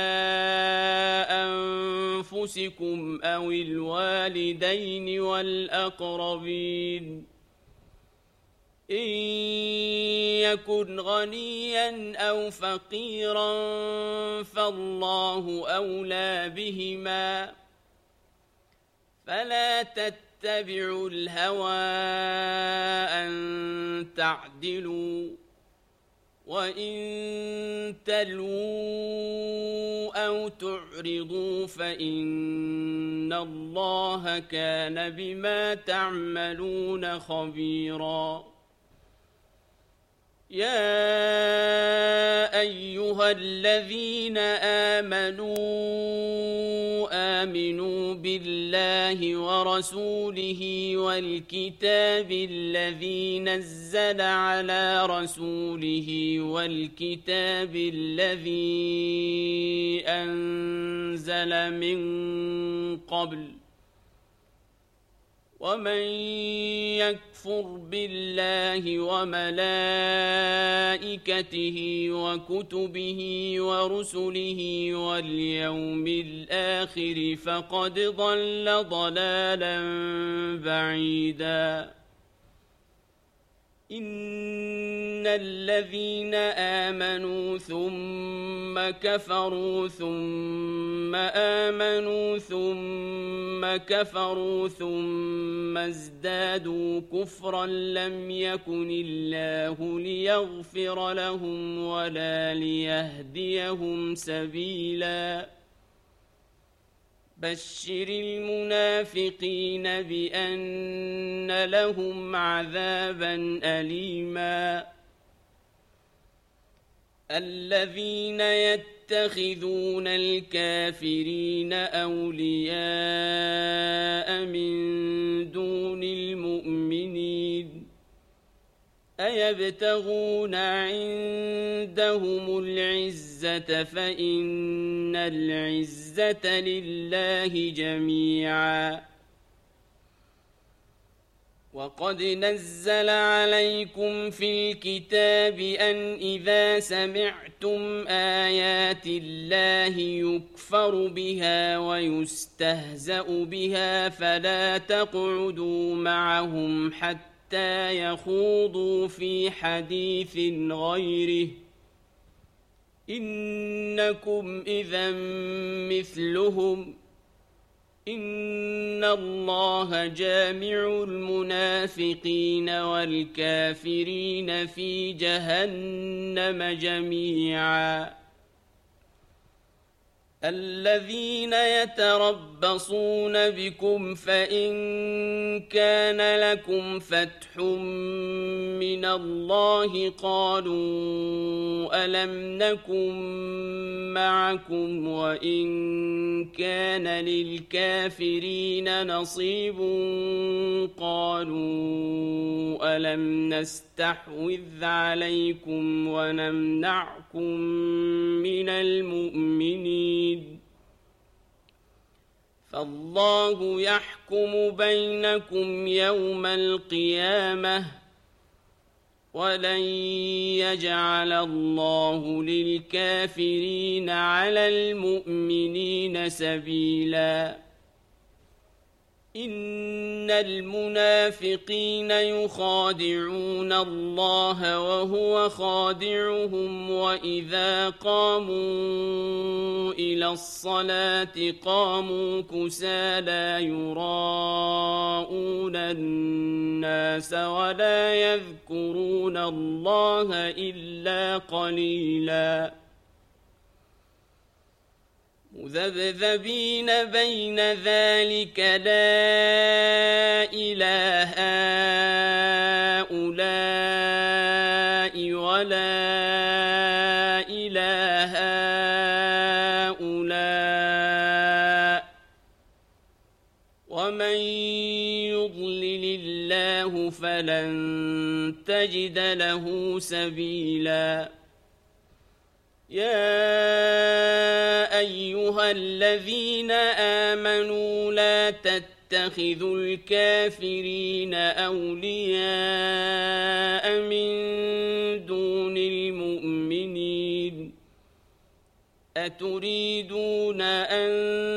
أنفسكم أو الوالدين والأقربين إن يكن غنيا أو فقيرا فالله أولى بهما فلا تتبعوا الهوى أن تعدلوا وإن تلووا أو تعرضوا فإن الله كان بما تعملون خبيرا يا أيها الذين آمنوا آمنوا بالله ورسوله والكتاب الذي نزل على رسوله والكتاب الذي أنزل من قبل ومن يكفر بالله وملائكته وكتبه ورسله واليوم الآخر فقد ضل ضلالا بعيدا إن الذين آمنوا ثم كفروا ثم آمنوا ثم كفروا ثم ازدادوا كفرا لم يكن الله ليغفر لهم ولا ليهديهم سبيلا بشر المنافقين بأن لهم عذابا أليما الذين يتخذون الكافرين أولياء من دون المؤمنين أيبتغون عندهم العزة فإن العزة لله جميعا وقد نزل عليكم في الكتاب أن إذا سمعتم آيات الله يكفر بها ويستهزأ بها فلا تقعدوا معهم حتى يخوضوا في حديث غيره إنكم إذا مثلهم إن الله جامع المنافقين والكافرين في جهنم جميعا الذين يتربصون بكم فإن كان لكم فتح من الله قالوا ألم نكن معكم وإن كان للكافرين نصيب قالوا ألم نستحوذ عليكم ونمنعكم من المؤمنين فالله يحكم بينكم يوم القيامة ولن يجعل الله للكافرين على المؤمنين سبيلا إن المنافقين يخادعون الله وهو خادعهم وإذا قاموا إلى الصلاة قاموا كسالى يراءون الناس ولا يذكرون الله إلا قليلا مذبذبين بين ذلك لا إله هؤلاء ولا إله هؤلاء ومن يضلل الله فلن تجد له سبيلا يا أيها الذين آمنوا لا تتخذوا الكافرين أولياء من دون المؤمنين أتريدون أن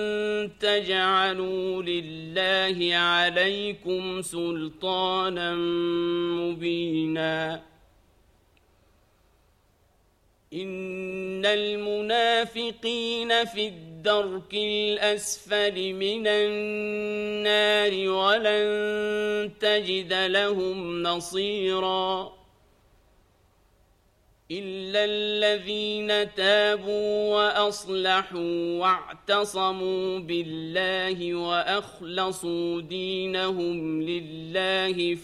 تجعلوا لله عليكم سلطانا مبينا إن المنافقين في الدرك الأسفل من النار ولن تجد لهم نصيرا إلا الذين تابوا وأصلحوا واعتصموا بالله وأخلصوا دينهم لله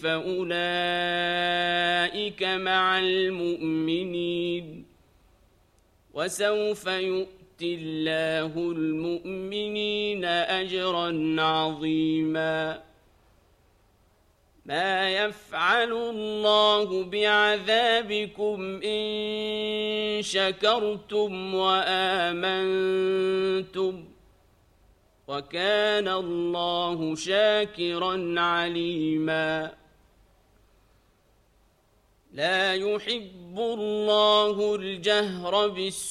فأولئك مع المؤمنين وسوف يؤتي الله المؤمنين أجرا عظيما ما يفعل الله بعذابكم إن شكرتم وآمنتم وكان الله شاكرا عليما لا يحب الله الجهر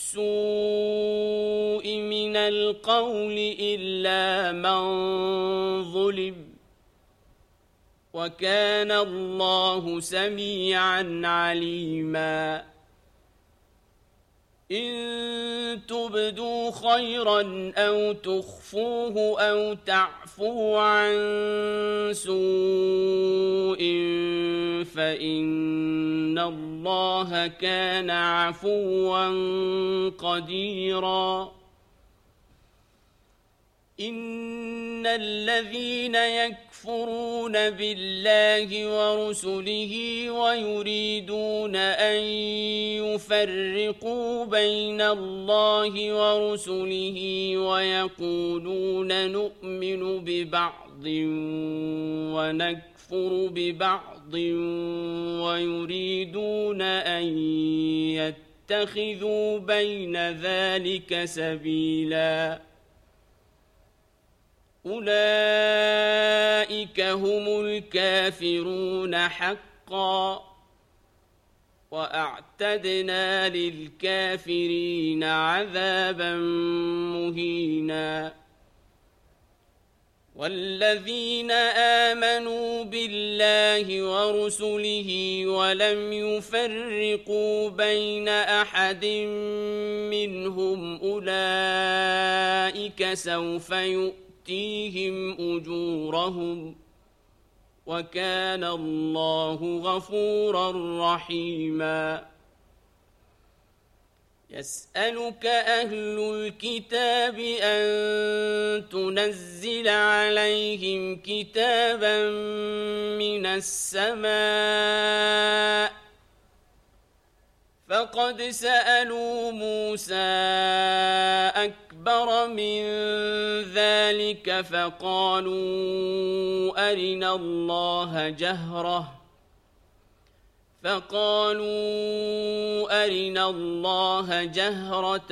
بالسوء من القول إلا من ظلم وكان الله سميعا عليما إن تبدوا خيرا أو تخفوه أو تعفوا عن سوء فإن الله كان عفوا قديرا إن الذين يكفرون بالله ورسله ويريدون أن يفرقوا بين الله ورسله ويقولون نؤمن ببعض ونكفر ببعض ويريدون أن يتخذوا بين ذلك سبيلا أولئك هم الكافرون حقا وأعتدنا للكافرين عذابا مهينا والذين آمنوا بالله ورسله ولم يفرقوا بين أحد منهم أولئك سوف يؤتيهم أجورهم وكان الله غفورا رحيما يسألك أهل الكتاب أن تنزل عليهم كتابا من السماء فقد سألوا موسى أكبر من ذلك فقالوا أرنا الله جهرة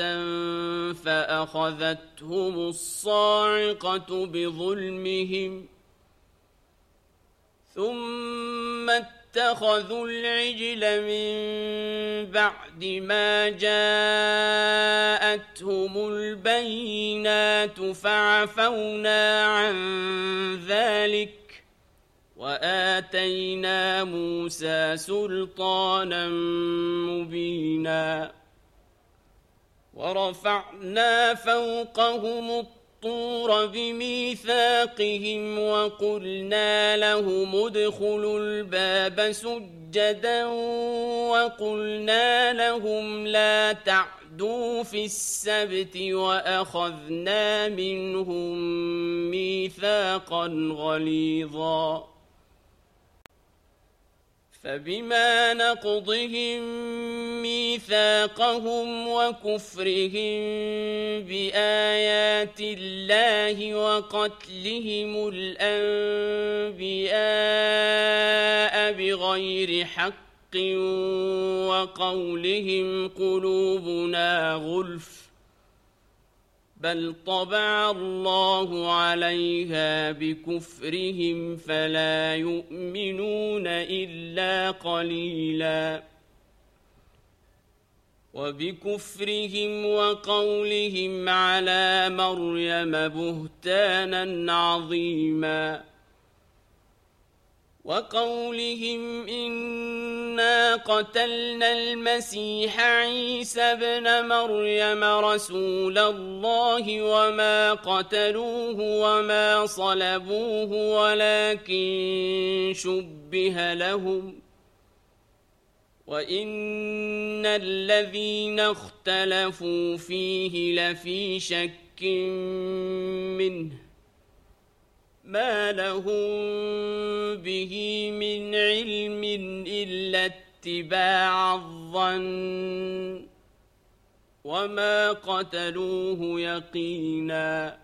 فأخذتهم الصاعقة بظلمهم ثم اتخذوا العجل من بعد ما جاءتهم البينات فعفونا عن ذلك وآتينا موسى سلطانا مبينا ورفعنا فوقهم الطور بميثاقهم وقلنا لهم ادخلوا الباب سجدا وقلنا لهم لا تعدوا في السبت وأخذنا منهم ميثاقا غليظا فبما نقضهم ميثاقهم وكفرهم بآيات الله وقتلهم الأنبياء بغير حق وقولهم قلوبنا غلف بل طبع الله عليها بكفرهم فلا يؤمنون إلا قليلا وبكفرهم وقولهم على مريم بهتانا عظيما وقولهم إنا قتلنا المسيح عيسى ابن مريم رسول الله وما قتلوه وما صلبوه ولكن شبه لهم وإن الذين اختلفوا فيه لفي شك منه ما لهم به من علم إلا اتباع الظن وما قتلوه يقينا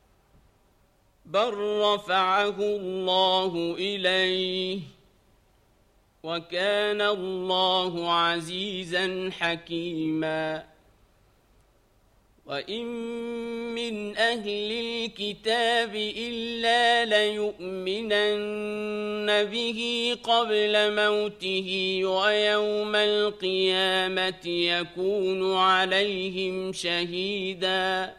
بل رفعه الله إليه وكان الله عزيزا حكيما وإن من أهل الكتاب إلا ليؤمنن به قبل موته ويوم القيامة يكون عليهم شهيدا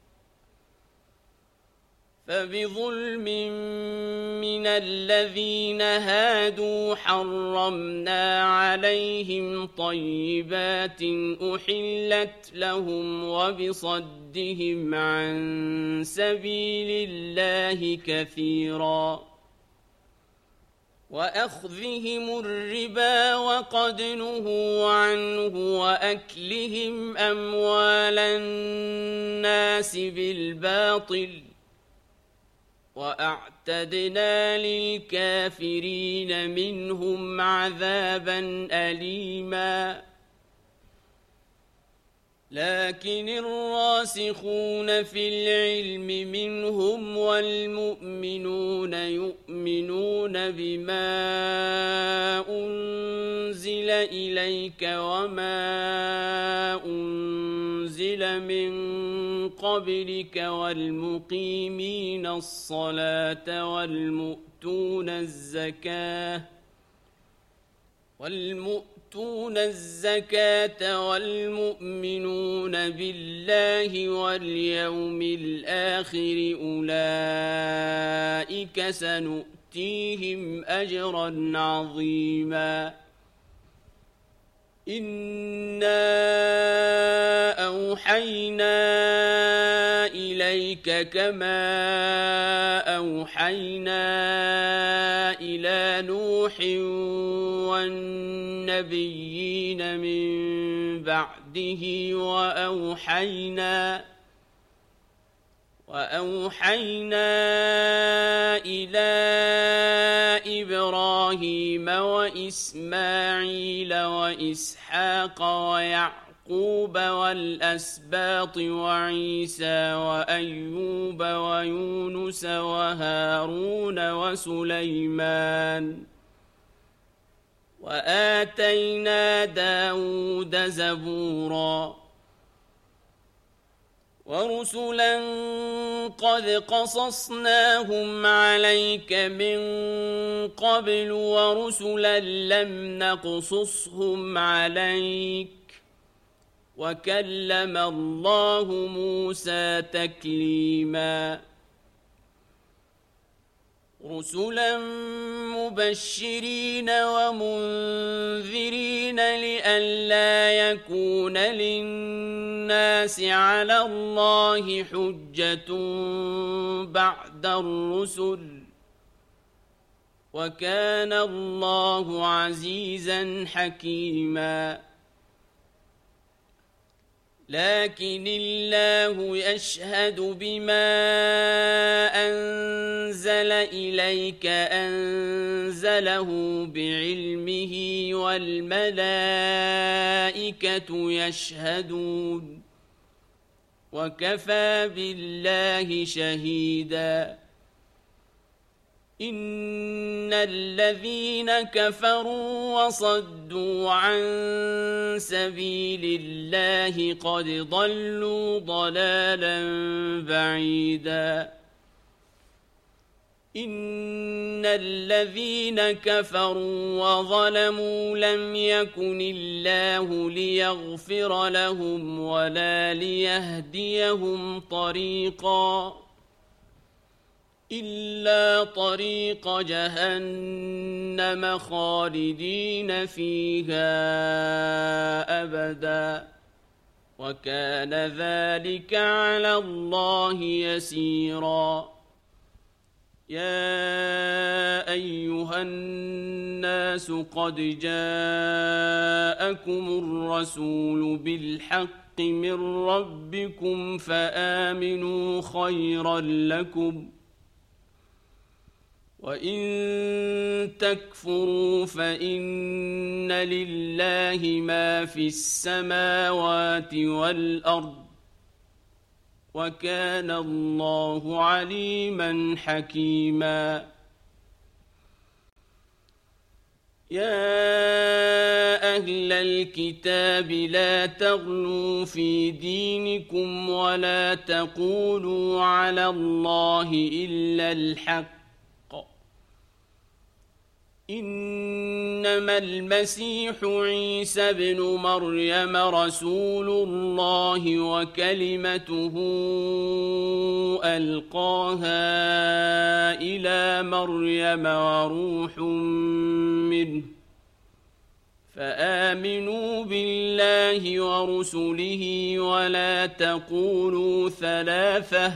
فبظلم من الذين هادوا حرمنا عليهم طيبات أحلت لهم وبصدهم عن سبيل الله كثيرا وأخذهم الربا وقد نهوا عنه وأكلهم أموال الناس بالباطل وأعتدنا للكافرين منهم عذابا أليما لكن الراسخون في العلم منهم والمؤمنون يؤمنون بما أنزل إليك وما أنزل من قبلك والمقيمين الصلاة والمؤتون الزكاة والمؤمنون بالله واليوم الآخر أولئك سنؤتيهم أجرا عظيما إنا أوحينا إليك كما أوحينا إلى نوح والنبيين من بعده وأوحينا إلى إبراهيم وإسماعيل وإسحاق ويعقوب والأسباط وعيسى وأيوب ويونس وهارون وسليمان وآتينا داود زبورا ورسلا قد قصصناهم عليك من قبل ورسلا لم نقصصهم عليك وكلم الله موسى تكليما رسلا مبشرين ومنذرين لئلا يكون للناس على الله حجة بعد الرسل وكان الله عزيزا حكيما لكن الله يشهد بما أنزل إليك أنزله بعلمه والملائكة يشهدون وكفى بالله شهيدا إن الذين كفروا وصدوا عن سبيل الله قد ضلوا ضلالا بعيدا إن الذين كفروا وظلموا لم يكن الله ليغفر لهم ولا ليهديهم طريقا إلا طريق جهنم خالدين فيها أبدا وكان ذلك على الله يسيرا يا أيها الناس قد جاءكم الرسول بالحق من ربكم فآمنوا خيرا لكم وإن تكفروا فإن لله ما في السماوات والأرض وكان الله عليما حكيما يا أهل الكتاب لا تغلوا في دينكم ولا تقولوا على الله إلا الحق إنما المسيح عيسى ابن مريم رسول الله وكلمته ألقاها إلى مريم وروح منه فآمنوا بالله ورسله ولا تقولوا ثلاثة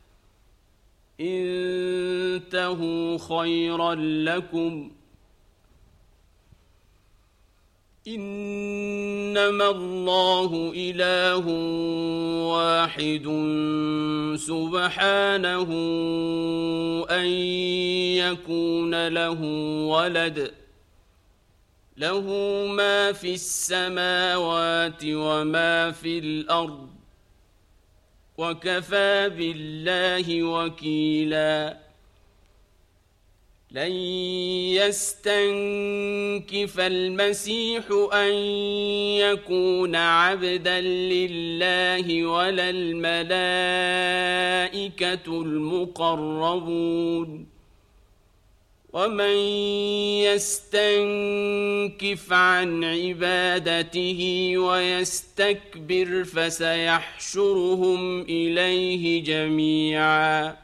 انتهوا خيرا لكم إنما الله إله واحد سبحانه أن يكون له ولد له ما في السماوات وما في الأرض وكفى بالله وكيلا لن يستنكف المسيح أن يكون عبدا لله ولا الملائكة المقربون ومن يستنكف عن عبادته ويستكبر فسيحشرهم إليه جميعا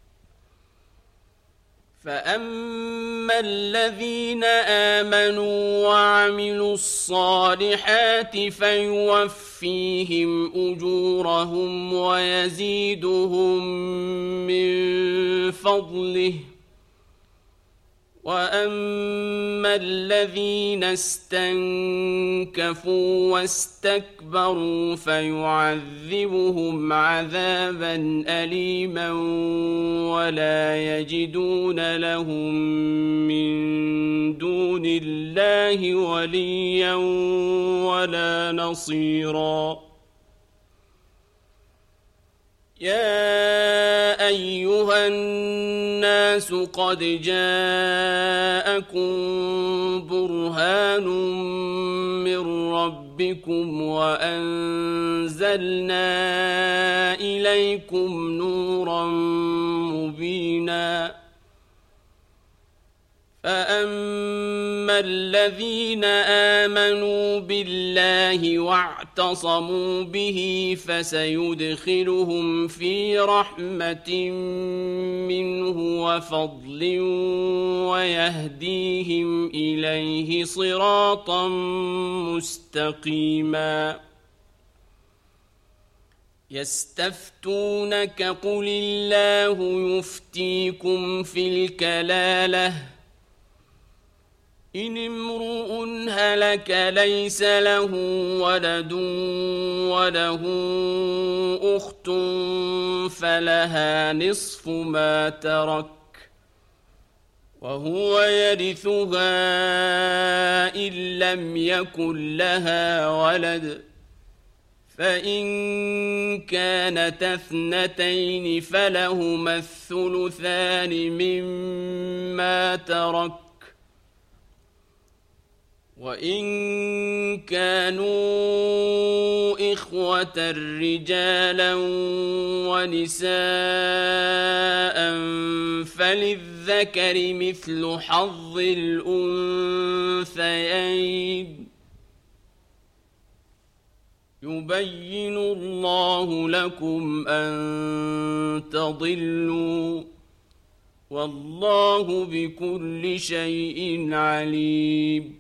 فأما الذين آمنوا وعملوا الصالحات فيوفيهم أجورهم ويزيدهم من فضله وأما الذين استنكفوا واستكبروا فيعذبهم عذابا أليما ولا يجدون لهم من دون الله وليا ولا نصيرا يا أيها الناس قد جاءكم برهان من ربكم وأنزلنا إليكم نورا مبينا فأما الذين آمنوا بالله واعتصموا به فسيدخلهم في رحمة منه وفضل ويهديهم إليه صراطا مستقيما يستفتونك قل الله يفتيكم في الكلالة إن امرؤ هلك ليس له ولد وله أخت فلها نصف ما ترك وهو يرثها إن لم يكن لها ولد فإن كانت اثنتين فلهما الثلثان مما ترك وإن كانوا إخوة رجالا ونساء فللذكر مثل حظ الأنثيين يبين الله لكم أن تضلوا والله بكل شيء عليم